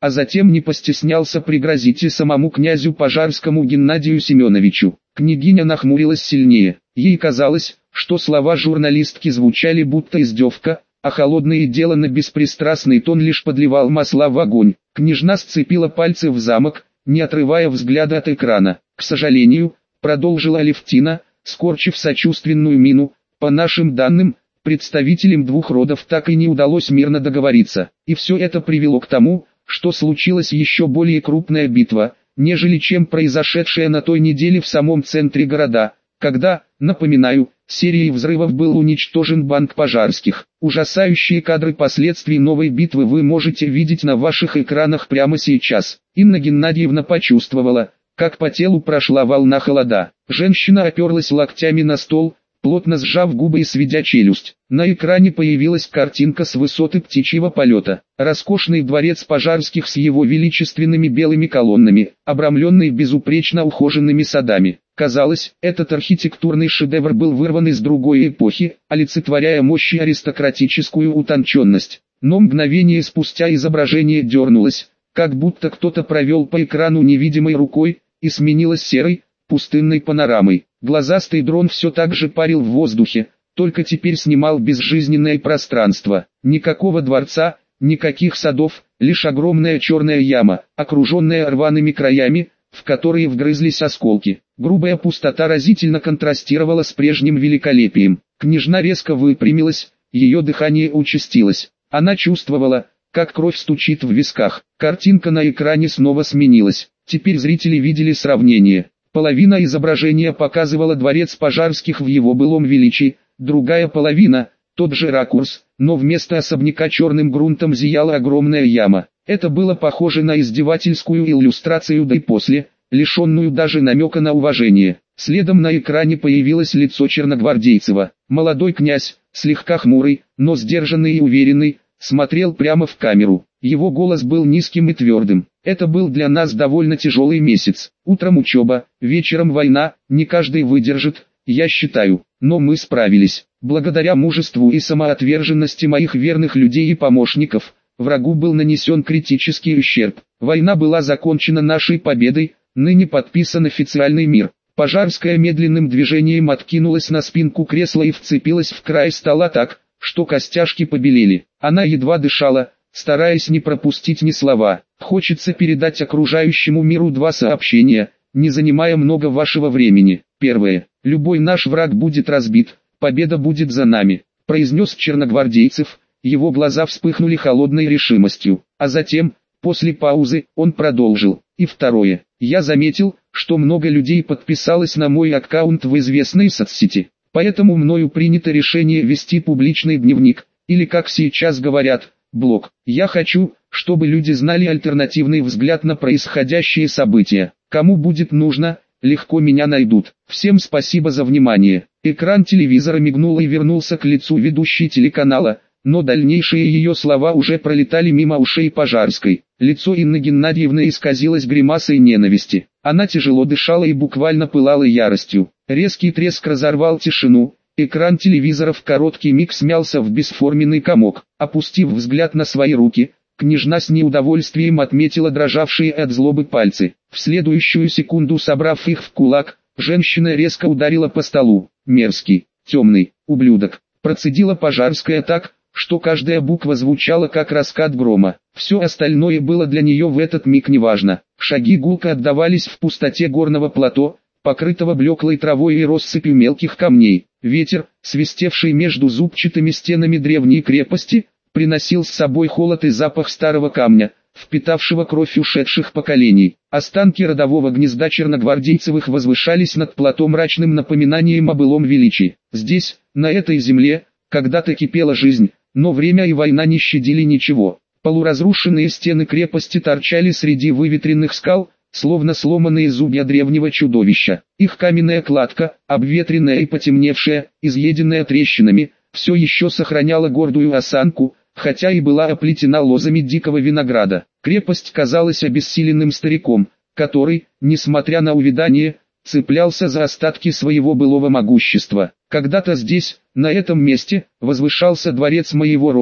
Speaker 1: а затем не постеснялся пригрозить и самому князю Пожарскому Геннадию Семеновичу. Княгиня нахмурилась сильнее. Ей казалось, что слова журналистки звучали будто издевка, а холодный и деланно беспристрастный тон лишь подливал масла в огонь. Княжна сцепила пальцы в замок, не отрывая взгляда от экрана. «К сожалению», — продолжила Алевтина, скорчив сочувственную мину, «по нашим данным, представителям двух родов так и не удалось мирно договориться. И все это привело к тому, что случилась еще более крупная битва, нежели чем произошедшая на той неделе в самом центре города, когда, напоминаю, серией взрывов был уничтожен банк Пожарских. Ужасающие кадры последствий новой битвы вы можете видеть на ваших экранах прямо сейчас». Инна Геннадьевна почувствовала, как по телу прошла волна холода. Женщина оперлась локтями на стол, плотно сжав губы и сведя челюсть. На экране появилась картинка с высоты птичьего полета. Роскошный дворец Пожарских с его величественными белыми колоннами, обрамленный безупречно ухоженными садами. Казалось, этот архитектурный шедевр был вырван из другой эпохи, олицетворяя мощь и аристократическую утонченность. Но мгновение спустя изображение дернулось, как будто кто-то провел по экрану невидимой рукой, и сменилось серой, пустынной панорамой. Глазастый дрон все так же парил в воздухе, только теперь снимал безжизненное пространство. Никакого дворца, никаких садов, лишь огромная черная яма, окруженная рваными краями, в которые вгрызлись осколки. Грубая пустота разительно контрастировала с прежним великолепием. Княжна резко выпрямилась, ее дыхание участилось. Она чувствовала, как кровь стучит в висках. Картинка на экране снова сменилась. Теперь зрители видели сравнение. Половина изображения показывала дворец Пожарских в его былом величии, другая половина – тот же ракурс, но вместо особняка черным грунтом зияла огромная яма. Это было похоже на издевательскую иллюстрацию да и после, лишенную даже намека на уважение. Следом на экране появилось лицо Черногвардейцева. Молодой князь, слегка хмурый, но сдержанный и уверенный, смотрел прямо в камеру. Его голос был низким и твердым. «Это был для нас довольно тяжелый месяц. Утром учеба, вечером война, не каждый выдержит, я считаю. Но мы справились. Благодаря мужеству и самоотверженности моих верных людей и помощников, врагу был нанесен критический ущерб. Война была закончена нашей победой, ныне подписан официальный мир». Пожарская медленным движением откинулась на спинку кресла и вцепилась в край стола так, что костяшки побелели. Она едва дышала, стараясь не пропустить ни слова. «Хочется передать окружающему миру два сообщения, не занимая много вашего времени. Первое. Любой наш враг будет разбит, победа будет за нами», произнес Черногвардейцев. Его глаза вспыхнули холодной решимостью. А затем, после паузы, он продолжил. «И второе. Я заметил, что много людей подписалось на мой аккаунт в известной соцсети. Поэтому мною принято решение вести публичный дневник, или как сейчас говорят, блог. Я хочу, чтобы люди знали альтернативный взгляд на происходящие события. Кому будет нужно, легко меня найдут. Всем спасибо за внимание». Экран телевизора мигнул и вернулся к лицу ведущей телеканала, но дальнейшие ее слова уже пролетали мимо ушей Пожарской. Лицо Инны Геннадьевны исказилось гримасой ненависти. Она тяжело дышала и буквально пылала яростью. Резкий треск разорвал тишину. Экран телевизора в короткий миг смялся в бесформенный комок. Опустив взгляд на свои руки, княжна с неудовольствием отметила дрожавшие от злобы пальцы. В следующую секунду, собрав их в кулак, женщина резко ударила по столу. «Мерзкий, темный, ублюдок», процедила Пожарская так, что каждая буква звучала как раскат грома. Все остальное было для нее в этот миг неважно. Шаги гулко отдавались в пустоте горного плато, покрытого блеклой травой и россыпью мелких камней. Ветер, свистевший между зубчатыми стенами древней крепости, приносил с собой холод и запах старого камня, впитавшего кровь ушедших поколений. Останки родового гнезда Черногвардейцевых возвышались над плато мрачным напоминанием о былом величии. Здесь, на этой земле, когда-то кипела жизнь, но время и война не щадили ничего. Полуразрушенные стены крепости торчали среди выветренных скал, словно сломанные зубья древнего чудовища. Их каменная кладка, обветренная и потемневшая, изъеденная трещинами, все еще сохраняла гордую осанку, хотя и была оплетена лозами дикого винограда. Крепость казалась обессиленным стариком, который, несмотря на увядание, цеплялся за остатки своего былого могущества. Когда-то здесь, на этом месте, возвышался дворец моего рода,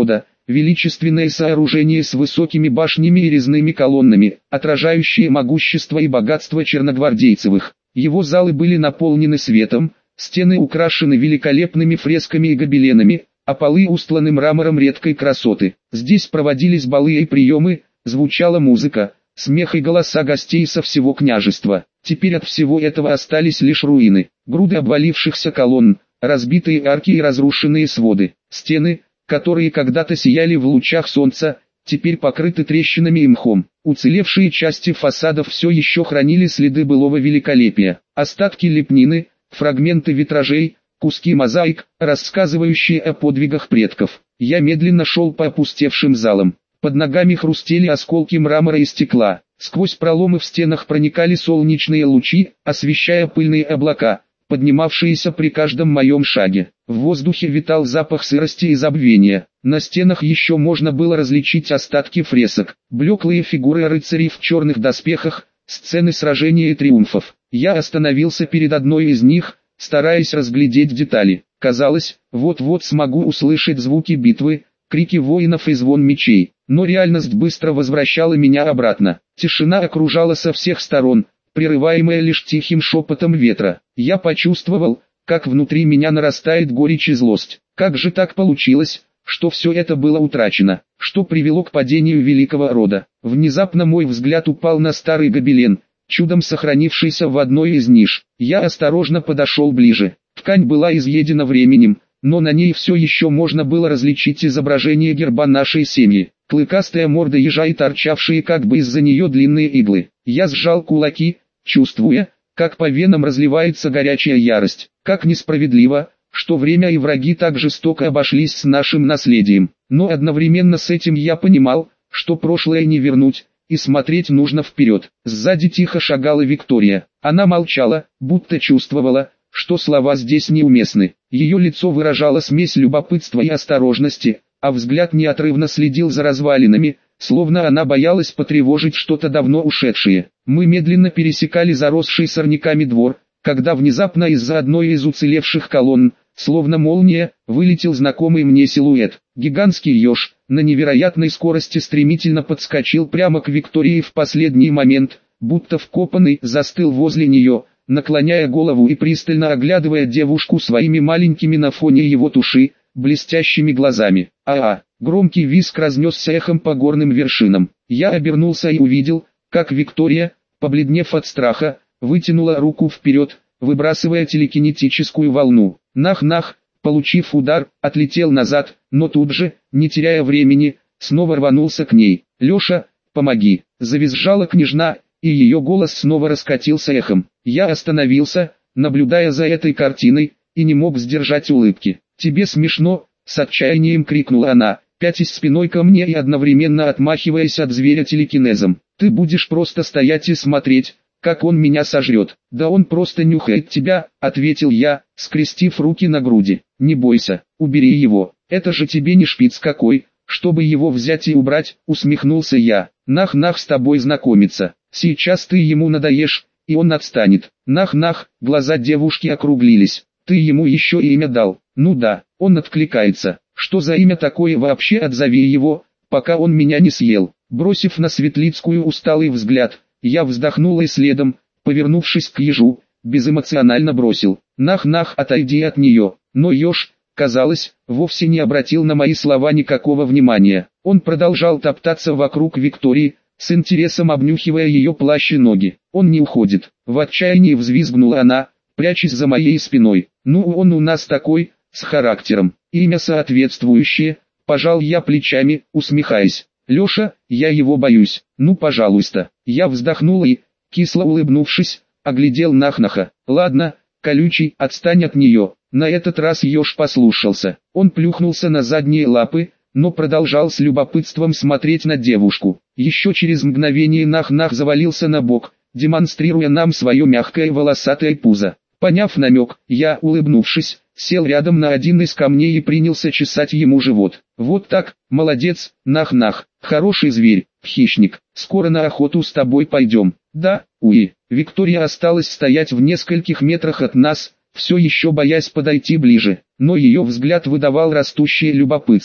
Speaker 1: величественное сооружение с высокими башнями и резными колоннами, отражающее могущество и богатство черногвардейцевых. Его залы были наполнены светом, стены украшены великолепными фресками и гобеленами, а полы устланы мрамором редкой красоты. Здесь проводились балы и приемы, звучала музыка, смех и голоса гостей со всего княжества. Теперь от всего этого остались лишь руины, груды обвалившихся колонн, разбитые арки и разрушенные своды. Стены, которые когда-то сияли в лучах солнца, теперь покрыты трещинами и мхом. Уцелевшие части фасадов все еще хранили следы былого великолепия. Остатки лепнины, фрагменты витражей, куски мозаик, рассказывающие о подвигах предков. Я медленно шел по опустевшим залам. Под ногами хрустели осколки мрамора и стекла. Сквозь проломы в стенах проникали солнечные лучи, освещая пыльные облака, поднимавшиеся при каждом моем шаге. В воздухе витал запах сырости и забвения. На стенах еще можно было различить остатки фресок, блеклые фигуры рыцарей в черных доспехах, сцены сражений и триумфов. Я остановился перед одной из них, стараясь разглядеть детали. Казалось, вот-вот смогу услышать звуки битвы, крики воинов и звон мечей. Но реальность быстро возвращала меня обратно. Тишина окружала со всех сторон, прерываемая лишь тихим шепотом ветра. Я почувствовал, как внутри меня нарастает горечь и злость. Как же так получилось, что все это было утрачено? Что привело к падению великого рода? Внезапно мой взгляд упал на старый гобелен, чудом сохранившийся в одной из ниш. Я осторожно подошел ближе. Ткань была изъедена временем, но на ней все еще можно было различить изображение герба нашей семьи. Клыкастая морда ежа и торчавшие как бы из-за нее длинные иглы. Я сжал кулаки, чувствуя, как по венам разливается горячая ярость. Как несправедливо, что время и враги так жестоко обошлись с нашим наследием. Но одновременно с этим я понимал, что прошлое не вернуть, и смотреть нужно вперед. Сзади тихо шагала Виктория. Она молчала, будто чувствовала, что слова здесь неуместны. Ее лицо выражало смесь любопытства и осторожности, а взгляд неотрывно следил за развалинами, словно она боялась потревожить что-то давно ушедшее. Мы медленно пересекали заросший сорняками двор, когда внезапно из-за одной из уцелевших колонн, словно молния, вылетел знакомый мне силуэт. Гигантский еж, на невероятной скорости стремительно подскочил прямо к Виктории в последний момент, будто вкопанный, застыл возле нее, наклоняя голову и пристально оглядывая девушку своими маленькими на фоне его туши, блестящими глазами. А-а! Громкий визг разнесся эхом по горным вершинам. Я обернулся и увидел, как Виктория, побледнев от страха, вытянула руку вперед, выбрасывая телекинетическую волну. Нах-нах, получив удар, отлетел назад, но тут же, не теряя времени, снова рванулся к ней. «Леша, помоги!» — завизжала княжна, и ее голос снова раскатился эхом. Я остановился, наблюдая за этой картиной, и не мог сдержать улыбки. «Тебе смешно?» — с отчаянием крикнула она, пятясь спиной ко мне и одновременно отмахиваясь от зверя телекинезом. «Ты будешь просто стоять и смотреть, как он меня сожрет». «Да он просто нюхает тебя», — ответил я, скрестив руки на груди. «Не бойся, убери его, это же тебе не шпиц какой, чтобы его взять и убрать», — усмехнулся я. «Нах-нах с тобой знакомиться, сейчас ты ему надоешь, и он отстанет». Нах-нах, глаза девушки округлились. «Ты ему еще имя дал?» «Ну да, он откликается. Что за имя такое вообще, отзови его, пока он меня не съел». Бросив на Светлицкую усталый взгляд, я вздохнул и следом, повернувшись к ежу, безэмоционально бросил: «Нах-нах, отойди от нее». Но еж, казалось, вовсе не обратил на мои слова никакого внимания. Он продолжал топтаться вокруг Виктории, с интересом обнюхивая ее плащ и ноги. «Он не уходит». В отчаянии взвизгнула она, прячась за моей спиной. «Ну он у нас такой, с характером, имя соответствующее», пожал я плечами, усмехаясь. «Леша, я его боюсь, ну пожалуйста». Я вздохнул и, кисло улыбнувшись, оглядел Нах-наха. «Ладно, колючий, отстань от нее». На этот раз еж послушался. Он плюхнулся на задние лапы, но продолжал с любопытством смотреть на девушку. Еще через мгновение Нах-нах завалился на бок, демонстрируя нам свое мягкое волосатое пузо. Поняв намек, я, улыбнувшись, сел рядом на один из камней и принялся чесать ему живот. «Вот так, молодец, Нах-нах, хороший зверь, хищник, скоро на охоту с тобой пойдем». «Да, уи». Виктория осталась стоять в нескольких метрах от нас, все еще боясь подойти ближе, но ее взгляд выдавал растущее любопытство.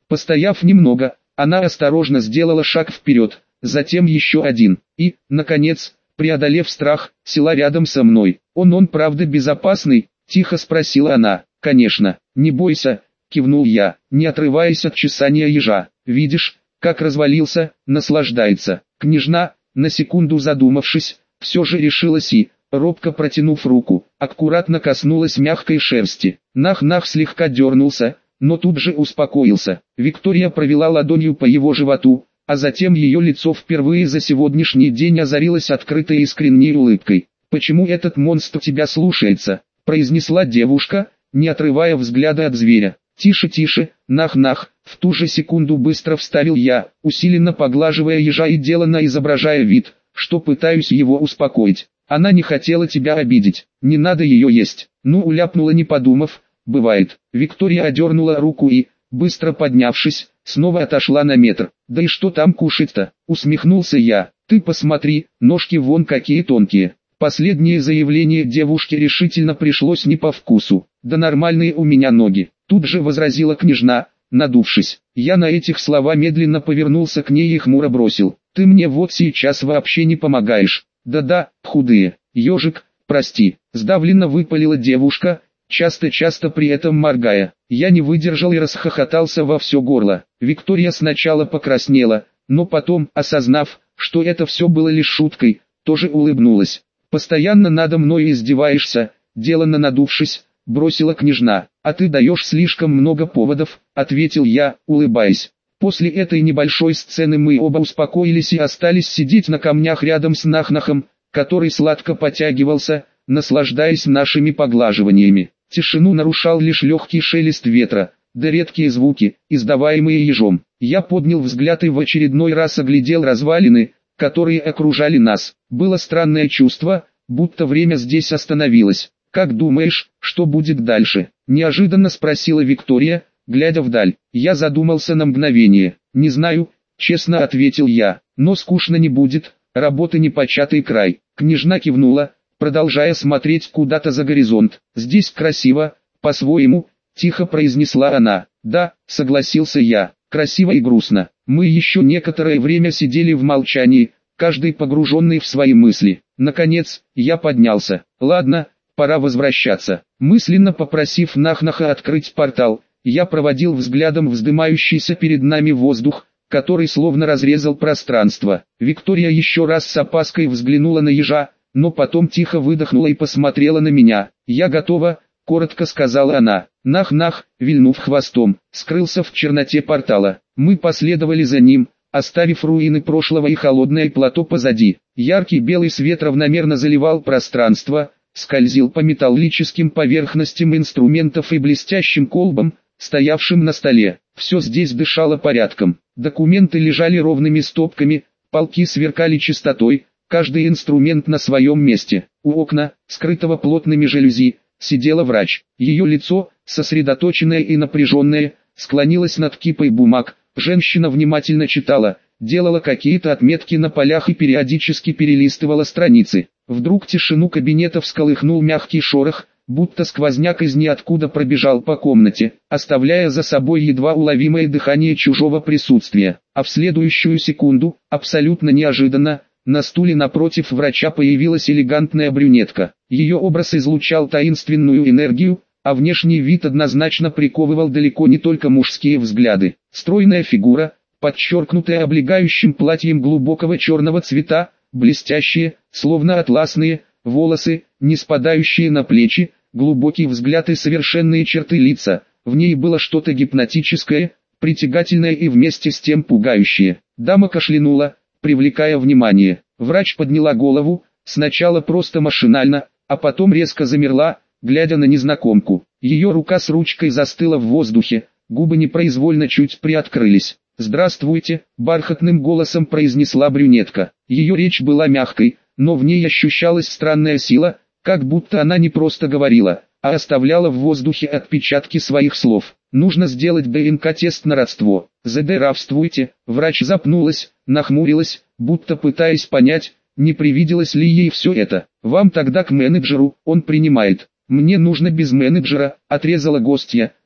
Speaker 1: Постояв немного, она осторожно сделала шаг вперед, затем еще один, и, наконец, преодолев страх, села рядом со мной. «Он он правда безопасный?» – тихо спросила она. «Конечно, не бойся», – кивнул я, не отрываясь от чесания ежа. «Видишь, как развалился, наслаждается». Княжна, на секунду задумавшись, все же решилась и, робко протянув руку, аккуратно коснулась мягкой шерсти. Нах-нах слегка дернулся, но тут же успокоился. Виктория провела ладонью по его животу, а затем ее лицо впервые за сегодняшний день озарилось открытой искренней улыбкой. «Почему этот монстр тебя слушается?» – произнесла девушка, не отрывая взгляда от зверя. «Тише, тише, нах-нах», – в ту же секунду быстро вставил я, усиленно поглаживая ежа и деланно изображая вид, что пытаюсь его успокоить. «Она не хотела тебя обидеть, не надо ее есть». «Ну, уляпнула не подумав, бывает». Виктория одернула руку и, быстро поднявшись, снова отошла на метр. «Да и что там кушать-то?» – усмехнулся я. «Ты посмотри, ножки вон какие тонкие». Последнее заявление девушке решительно пришлось не по вкусу. «Да нормальные у меня ноги», – тут же возразила княжна, надувшись. Я на этих слова медленно повернулся к ней и хмуро бросил: «Ты мне вот сейчас вообще не помогаешь». «Да-да, худые, ежик, прости», – сдавленно выпалила девушка, часто-часто при этом моргая. Я не выдержал и расхохотался во все горло. Виктория сначала покраснела, но потом, осознав, что это все было лишь шуткой, тоже улыбнулась. «Постоянно надо мной издеваешься», – деланно надувшись, бросила княжна. «А ты даешь слишком много поводов», – ответил я, улыбаясь. После этой небольшой сцены мы оба успокоились и остались сидеть на камнях рядом с Нах-Нахом, который сладко потягивался, наслаждаясь нашими поглаживаниями. Тишину нарушал лишь легкий шелест ветра, да редкие звуки, издаваемые ежом. Я поднял взгляд и в очередной раз оглядел развалины, которые окружали нас. Было странное чувство, будто время здесь остановилось. «Как думаешь, что будет дальше?» – неожиданно спросила Виктория, глядя вдаль. Я задумался на мгновение. «Не знаю», – честно ответил я, – «но скучно не будет, работы непочатый край». Княжна кивнула, продолжая смотреть куда-то за горизонт. «Здесь красиво, по-своему», – тихо произнесла она. «Да», – согласился я, – «красиво и грустно». Мы еще некоторое время сидели в молчании, каждый погруженный в свои мысли. Наконец, я поднялся. «Ладно, пора возвращаться». Мысленно попросив Нах-Наха открыть портал, я проводил взглядом вздымающийся перед нами воздух, который словно разрезал пространство. Виктория еще раз с опаской взглянула на ежа, но потом тихо выдохнула и посмотрела на меня. «Я готова», — коротко сказала она. Нах-Нах, вильнув хвостом, скрылся в черноте портала. Мы последовали за ним, оставив руины прошлого и холодное плато позади. Яркий белый свет равномерно заливал пространство, скользил по металлическим поверхностям инструментов и блестящим колбам, стоявшим на столе. Все здесь дышало порядком. Документы лежали ровными стопками, полки сверкали чистотой, каждый инструмент на своем месте. У окна, скрытого плотными жалюзи, сидела врач. Ее лицо, сосредоточенное и напряженное, склонилось над кипой бумаг. Женщина внимательно читала, делала какие-то отметки на полях и периодически перелистывала страницы. Вдруг тишину кабинета всколыхнул мягкий шорох, будто сквозняк из ниоткуда пробежал по комнате, оставляя за собой едва уловимое дыхание чужого присутствия. А в следующую секунду, абсолютно неожиданно, на стуле напротив врача появилась элегантная брюнетка. Ее образ излучал таинственную энергию, а внешний вид однозначно приковывал далеко не только мужские взгляды. Стройная фигура, подчеркнутая облегающим платьем глубокого черного цвета, блестящие, словно атласные, волосы, не спадающие на плечи, глубокий взгляд и совершенные черты лица. В ней было что-то гипнотическое, притягательное и вместе с тем пугающее. Дама кашлянула, привлекая внимание. Врач подняла голову, сначала просто машинально, а потом резко замерла, глядя на незнакомку. Ее рука с ручкой застыла в воздухе, губы непроизвольно чуть приоткрылись. «Здравствуйте», – бархатным голосом произнесла брюнетка. Ее речь была мягкой, но в ней ощущалась странная сила, как будто она не просто говорила, а оставляла в воздухе отпечатки своих слов. «Нужно сделать ДНК-тест на родство». «Здравствуйте», врач запнулась, нахмурилась, будто пытаясь понять, не привиделось ли ей все это. «Вам тогда к менеджеру, он принимает». «Мне нужно без менеджера», – отрезала гостья,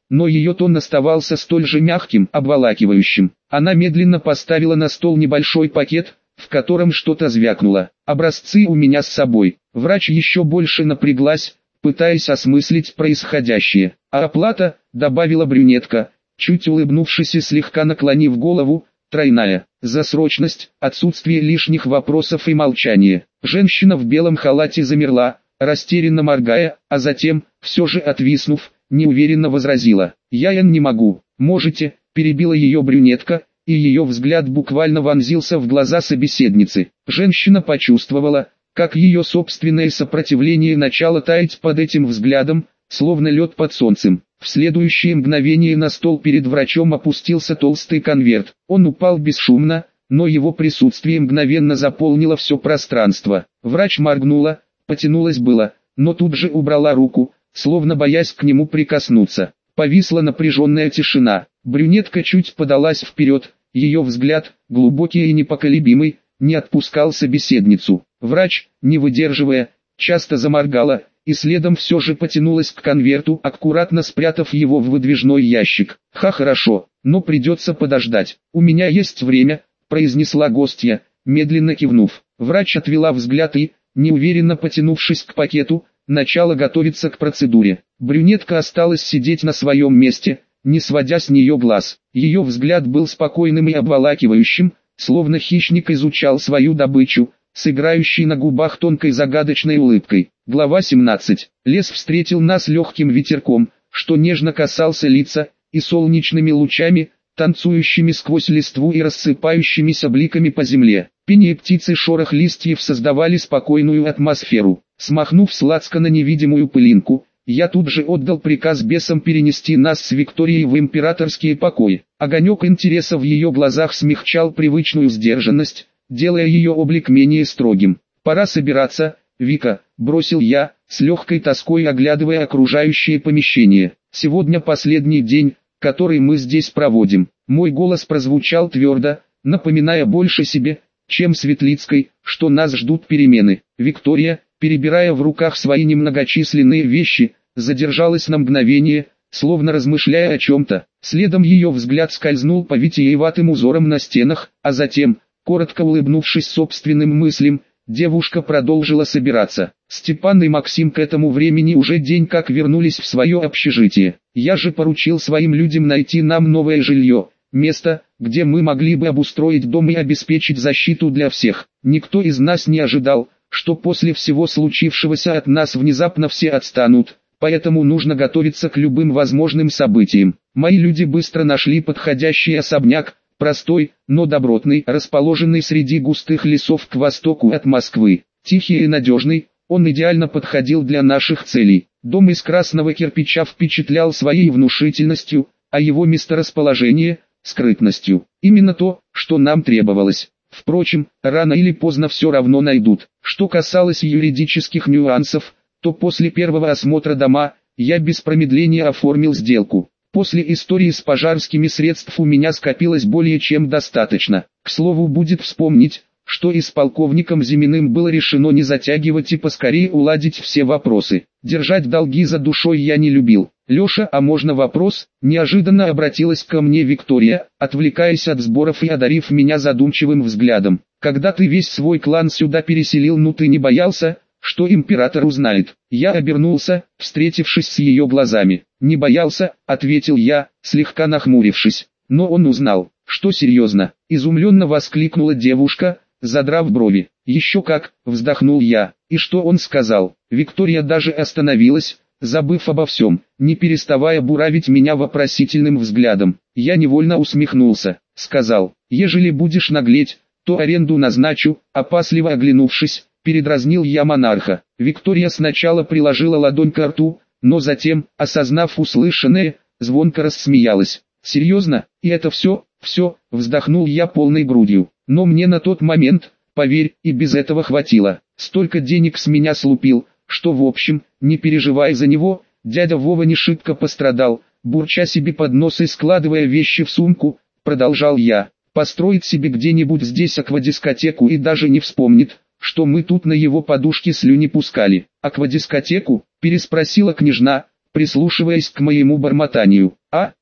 Speaker 1: но ее тон оставался столь же мягким, обволакивающим. Она медленно поставила на стол небольшой пакет, в котором что-то звякнуло. «Образцы у меня с собой». Врач еще больше напряглась, пытаясь осмыслить происходящее. «А оплата», — добавила брюнетка, чуть улыбнувшись и слегка наклонив голову, тройная. За срочность, отсутствие лишних вопросов и молчание. Женщина в белом халате замерла, растерянно моргая, а затем, все же отвиснув, неуверенно возразила: «Я не могу». «Можете», — перебила ее брюнетка, и ее взгляд буквально вонзился в глаза собеседницы. Женщина почувствовала, как ее собственное сопротивление начало таять под этим взглядом, словно лед под солнцем. В следующее мгновение на стол перед врачом опустился толстый конверт. Он упал бесшумно, но его присутствие мгновенно заполнило все пространство. Врач моргнула, потянулась было, но тут же убрала руку, словно боясь к нему прикоснуться. Повисла напряженная тишина. Брюнетка чуть подалась вперед, ее взгляд, глубокий и непоколебимый, не отпускал собеседницу. Врач, не выдерживая, часто заморгала, и следом все же потянулась к конверту, аккуратно спрятав его в выдвижной ящик. «Ха, хорошо, но придется подождать. У меня есть время», — произнесла гостья, медленно кивнув. Врач отвела взгляд и, неуверенно потянувшись к пакету, начала готовиться к процедуре. Брюнетка осталась сидеть на своем месте, не сводя с нее глаз. Ее взгляд был спокойным и обволакивающим, словно хищник изучал свою добычу, с играющей на губах тонкой загадочной улыбкой. Глава семнадцать. Лес встретил нас легким ветерком, что нежно касался лица, и солнечными лучами, танцующими сквозь листву и рассыпающимися бликами по земле. Пение птиц и шорох листьев создавали спокойную атмосферу. Смахнув с лацкана невидимую пылинку, я тут же отдал приказ бесам перенести нас с Викторией в императорские покои. Огонек интереса в ее глазах смягчал привычную сдержанность, делая ее облик менее строгим. «Пора собираться, Вика», — бросил я, с легкой тоской оглядывая окружающее помещение. «Сегодня последний день, который мы здесь проводим». Мой голос прозвучал твердо, напоминая больше себе, чем Светлицкой, что нас ждут перемены. Виктория, перебирая в руках свои немногочисленные вещи, задержалась на мгновение, словно размышляя о чем-то. Следом ее взгляд скользнул по витиеватым узорам на стенах, а затем, коротко улыбнувшись собственным мыслям, девушка продолжила собираться. Степан и Максим к этому времени уже день как вернулись в свое общежитие. Я же поручил своим людям найти нам новое жилье, место, где мы могли бы обустроить дом и обеспечить защиту для всех. Никто из нас не ожидал, что после всего случившегося от нас внезапно все отстанут, поэтому нужно готовиться к любым возможным событиям. Мои люди быстро нашли подходящий особняк, простой, но добротный, расположенный среди густых лесов к востоку от Москвы. Тихий и надежный, он идеально подходил для наших целей. Дом из красного кирпича впечатлял своей внушительностью, а его месторасположение – скрытностью. Именно то, что нам требовалось. Впрочем, рано или поздно все равно найдут. Что касалось юридических нюансов, то после первого осмотра дома, я без промедления оформил сделку. После истории с Пожарскими средств у меня скопилось более чем достаточно. К слову, будет вспомнить, что и с полковником Зиминым было решено не затягивать и поскорее уладить все вопросы. Держать долги за душой я не любил. «Леша, а можно вопрос?» – неожиданно обратилась ко мне Виктория, отвлекаясь от сборов и одарив меня задумчивым взглядом. «Когда ты весь свой клан сюда переселил, ну ты не боялся, что император узнает?» Я обернулся, встретившись с ее глазами. «Не боялся», — ответил я, слегка нахмурившись. «Но он узнал». «Что, серьезно?» — изумленно воскликнула девушка, задрав брови. «Еще как», — вздохнул я. «И что он сказал?» Виктория даже остановилась, забыв обо всем, не переставая буравить меня вопросительным взглядом. Я невольно усмехнулся. Сказал: «Ежели будешь наглеть, то аренду назначу», опасливо оглянувшись, передразнил я монарха. Виктория сначала приложила ладонь к рту, но затем, осознав услышанное, звонко рассмеялась. «Серьезно? И это все?» «Все», — вздохнул я полной грудью. «Но мне на тот момент, поверь, и без этого хватило. Столько денег с меня слупил, что в общем, не переживай за него, дядя Вова не шибко пострадал», бурча себе под нос и складывая вещи в сумку, продолжал я. «Построить себе где-нибудь здесь аквадискотеку и даже не вспомнит, что мы тут на его подушке слюни пускали». «Аквадискотеку?» – переспросила княжна, прислушиваясь к моему бормотанию.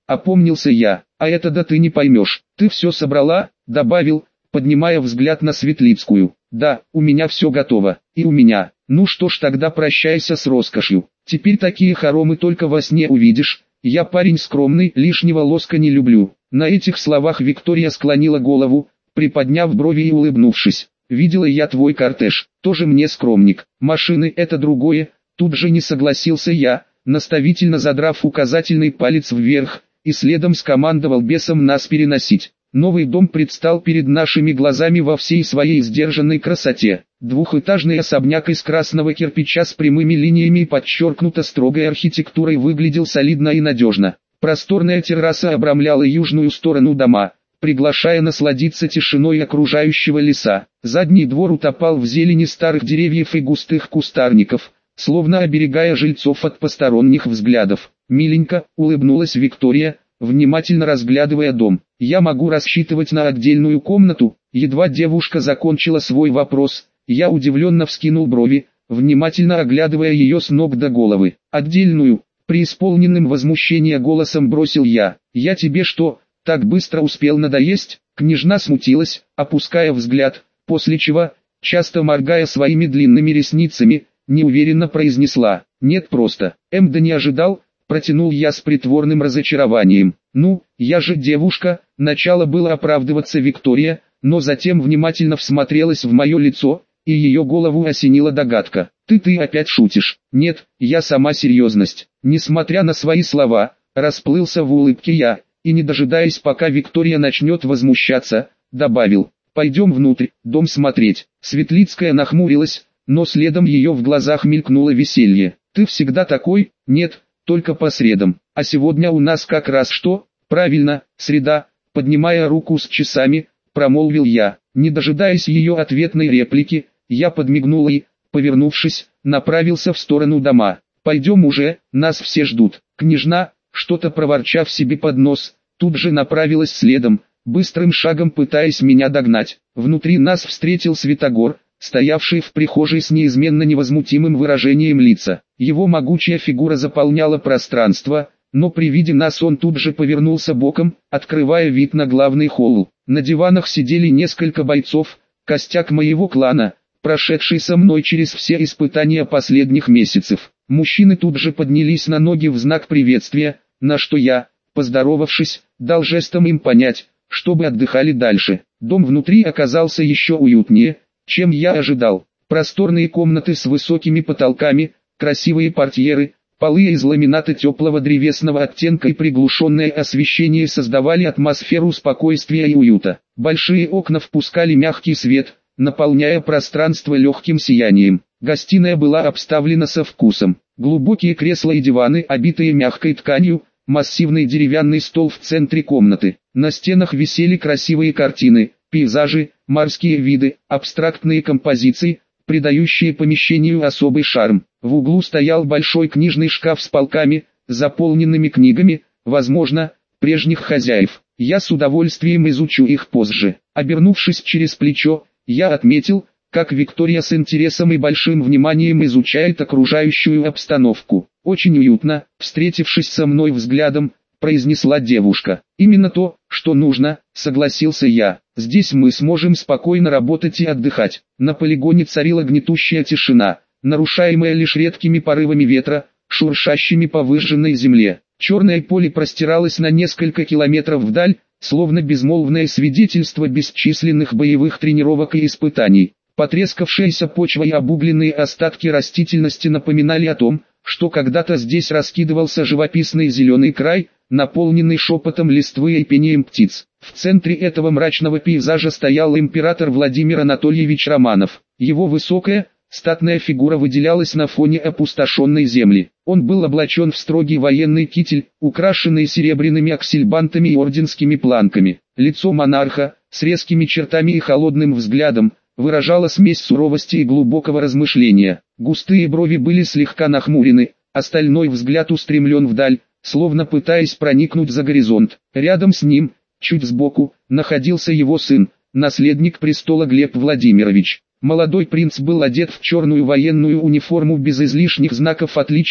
Speaker 1: опомнился я. А это да ты не поймешь. Ты все собрала, добавил, поднимая взгляд на Светлицкую. Да, у меня все готово. И у меня. Ну что ж, тогда прощайся с роскошью. Теперь такие хоромы только во сне увидишь. Я парень скромный, лишнего лоска не люблю. На этих словах Виктория склонила голову, приподняв брови и улыбнувшись. Видела я твой кортеж, тоже мне скромник. Машины это другое, тут же не согласился я, наставительно задрав указательный палец вверх, и следом скомандовал бесом нас переносить. Новый дом предстал перед нашими глазами во всей своей сдержанной красоте. Двухэтажный особняк из красного кирпича с прямыми линиями и подчеркнуто строгой архитектурой выглядел солидно и надежно. Просторная терраса обрамляла южную сторону дома, приглашая насладиться тишиной окружающего леса. Задний двор утопал в зелени старых деревьев и густых кустарников, словно оберегая жильцов от посторонних взглядов. Миленько улыбнулась Виктория, внимательно разглядывая дом. Я могу рассчитывать на отдельную комнату? Едва девушка закончила свой вопрос, я удивленно вскинул брови, внимательно оглядывая ее с ног до головы. Отдельную, преисполненным возмущения голосом бросил я. Я тебе что, так быстро успел надоесть? Княжна смутилась, опуская взгляд, после чего, часто моргая своими длинными ресницами, неуверенно произнесла. Нет просто, М да не ожидал, протянул я с притворным разочарованием. Ну, я же девушка, начало было оправдываться Виктория, но затем внимательно всмотрелась в мое лицо, и ее голову осенила догадка. Ты-ты опять шутишь? Нет, я сама серьезность. Несмотря на свои слова, расплылся в улыбке я, и не дожидаясь пока Виктория начнет возмущаться, добавил. Пойдем внутрь, дом смотреть. Светлицкая нахмурилась, но следом ее в глазах мелькнуло веселье. Ты всегда такой? Нет, только по средам. А сегодня у нас как раз что? Правильно, среда. Поднимая руку с часами, промолвил я. Не дожидаясь ее ответной реплики, я подмигнул и, повернувшись, направился в сторону дома. Пойдем уже, нас все ждут. Княжна, что-то проворчав себе под нос, тут же направилась следом, быстрым шагом пытаясь меня догнать. Внутри нас встретил Святогор, стоявший в прихожей с неизменно невозмутимым выражением лица. Его могучая фигура заполняла пространство, но при виде нас он тут же повернулся боком, открывая вид на главный холл. На диванах сидели несколько бойцов, костяк моего клана, прошедший со мной через все испытания последних месяцев. Мужчины тут же поднялись на ноги в знак приветствия, на что я, поздоровавшись, дал жестом им понять, чтобы отдыхали дальше. Дом внутри оказался еще уютнее, чем я ожидал. Просторные комнаты с высокими потолками, красивые портьеры, полы из ламината теплого древесного оттенка и приглушенное освещение создавали атмосферу спокойствия и уюта. Большие окна впускали мягкий свет, наполняя пространство легким сиянием. Гостиная была обставлена со вкусом. Глубокие кресла и диваны, обитые мягкой тканью, массивный деревянный стол в центре комнаты. На стенах висели красивые картины, пейзажи, морские виды, абстрактные композиции, придающие помещению особый шарм. В углу стоял большой книжный шкаф с полками, заполненными книгами, возможно, прежних хозяев. Я с удовольствием изучу их позже. Обернувшись через плечо, я отметил, как Виктория с интересом и большим вниманием изучает окружающую обстановку. Очень уютно, встретившись со мной взглядом, произнесла девушка. Именно то, что нужно, согласился я. Здесь мы сможем спокойно работать и отдыхать. На полигоне царила гнетущая тишина, нарушаемая лишь редкими порывами ветра, шуршащими по выжженной земле. Черное поле простиралось на несколько километров вдаль, словно безмолвное свидетельство бесчисленных боевых тренировок и испытаний. Потрескавшаяся почва и обугленные остатки растительности напоминали о том, что когда-то здесь раскидывался живописный зеленый край, наполненный шепотом листвы и пением птиц. В центре этого мрачного пейзажа стоял император Владимир Анатольевич Романов. Его высокая, статная фигура выделялась на фоне опустошенной земли. Он был облачен в строгий военный китель, украшенный серебряными аксельбантами и орденскими планками. Лицо монарха, с резкими чертами и холодным взглядом, выражало смесь суровости и глубокого размышления. Густые брови были слегка нахмурены, остальной взгляд устремлен вдаль, словно пытаясь проникнуть за горизонт. Рядом с ним, чуть сбоку, находился его сын, наследник престола Глеб Владимирович. Молодой принц был одет в черную военную униформу без излишних знаков отличия,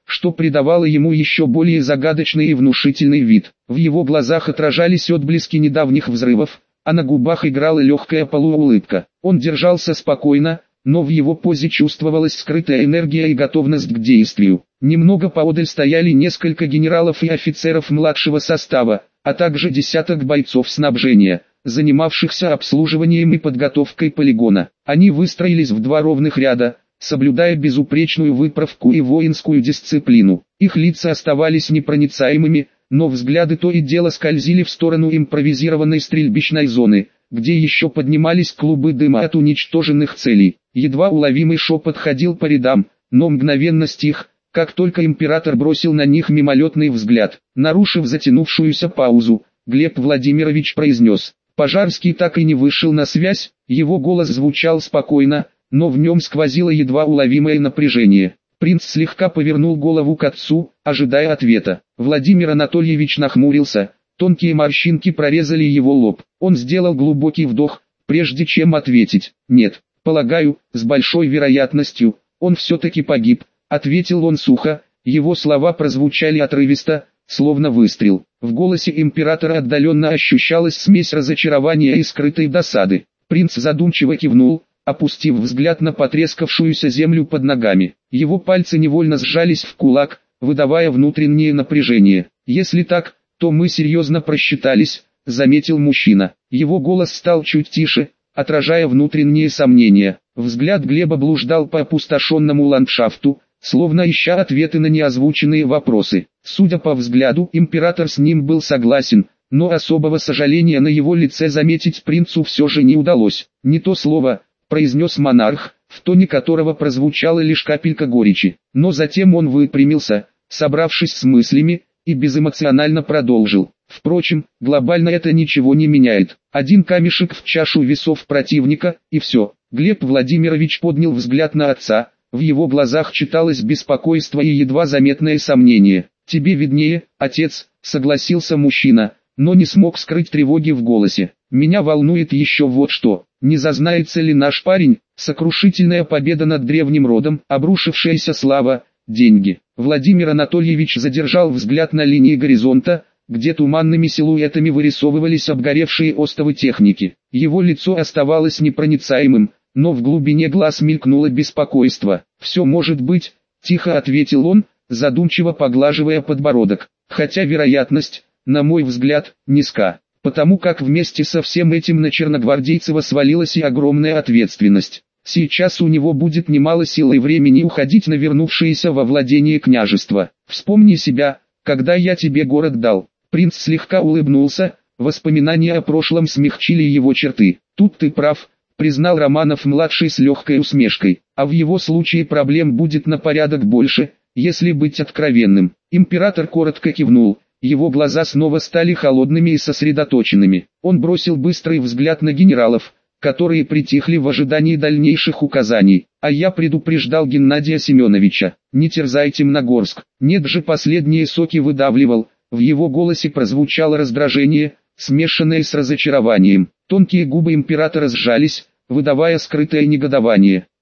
Speaker 1: что придавало ему еще более загадочный и внушительный вид. В его глазах отражались отблески недавних взрывов, а на губах играла легкая полуулыбка. Он держался спокойно, но в его позе чувствовалась скрытая энергия и готовность к действию. Немного поодаль стояли несколько генералов и офицеров младшего состава, а также десяток бойцов снабжения, занимавшихся обслуживанием и подготовкой полигона. Они выстроились в два ровных ряда, соблюдая безупречную выправку и воинскую дисциплину. Их лица оставались непроницаемыми, но взгляды то и дело скользили в сторону импровизированной стрельбищной зоны, где еще поднимались клубы дыма от уничтоженных целей. Едва уловимый шепот ходил по рядам, но мгновенно стих, как только император бросил на них мимолетный взгляд. Нарушив затянувшуюся паузу, Глеб Владимирович произнес: «Пожарский так и не вышел на связь». Его голос звучал спокойно, но в нем сквозило едва уловимое напряжение. Принц слегка повернул голову к отцу, ожидая ответа. Владимир Анатольевич нахмурился, тонкие морщинки прорезали его лоб. Он сделал глубокий вдох, прежде чем ответить: «Нет, полагаю, с большой вероятностью, он все-таки погиб», — ответил он сухо. Его слова прозвучали отрывисто, словно выстрел. В голосе императора отдаленно ощущалась смесь разочарования и скрытой досады. Принц задумчиво кивнул, опустив взгляд на потрескавшуюся землю под ногами. Его пальцы невольно сжались в кулак, выдавая внутреннее напряжение. «Если так, то мы серьезно просчитались», — заметил мужчина. Его голос стал чуть тише, отражая внутренние сомнения. Взгляд Глеба блуждал по опустошенному ландшафту, словно ища ответы на неозвученные вопросы. Судя по взгляду, император с ним был согласен, но особого сожаления на его лице заметить принцу все же не удалось. «Не то слово», — произнес монарх, в тоне которого прозвучала лишь капелька горечи. Но затем он выпрямился, собравшись с мыслями, и безэмоционально продолжил: «Впрочем, глобально это ничего не меняет. Один камешек в чашу весов противника, и все». Глеб Владимирович поднял взгляд на отца, в его глазах читалось беспокойство и едва заметное сомнение. «Тебе виднее, отец», — согласился мужчина, но не смог скрыть тревоги в голосе. «Меня волнует еще вот что. Не зазнается ли наш парень? Сокрушительная победа над древним родом, обрушившаяся слава, деньги». Владимир Анатольевич задержал взгляд на линии горизонта, где туманными силуэтами вырисовывались обгоревшие остовы техники. Его лицо оставалось непроницаемым, но в глубине глаз мелькнуло беспокойство. «Все может быть», — тихо ответил он, задумчиво поглаживая подбородок. «Хотя вероятность, на мой взгляд, низка, потому как вместе со всем этим на Черногвардейцева свалилась и огромная ответственность. Сейчас у него будет немало сил и времени уходить на вернувшееся во владение княжества. Вспомни себя, когда я тебе город дал». Принц слегка улыбнулся, воспоминания о прошлом смягчили его черты. «Тут ты прав», — признал Романов-младший с легкой усмешкой, «а в его случае проблем будет на порядок больше, если быть откровенным». Император коротко кивнул, его глаза снова стали холодными и сосредоточенными. Он бросил быстрый взгляд на генералов, которые притихли в ожидании дальнейших указаний. «А я предупреждал Геннадия Семеновича, не терзай Темногорск». Нет же, последние соки выдавливал. В его голосе прозвучало раздражение, смешанное с разочарованием. Тонкие губы императора сжались, выдавая скрытое негодование.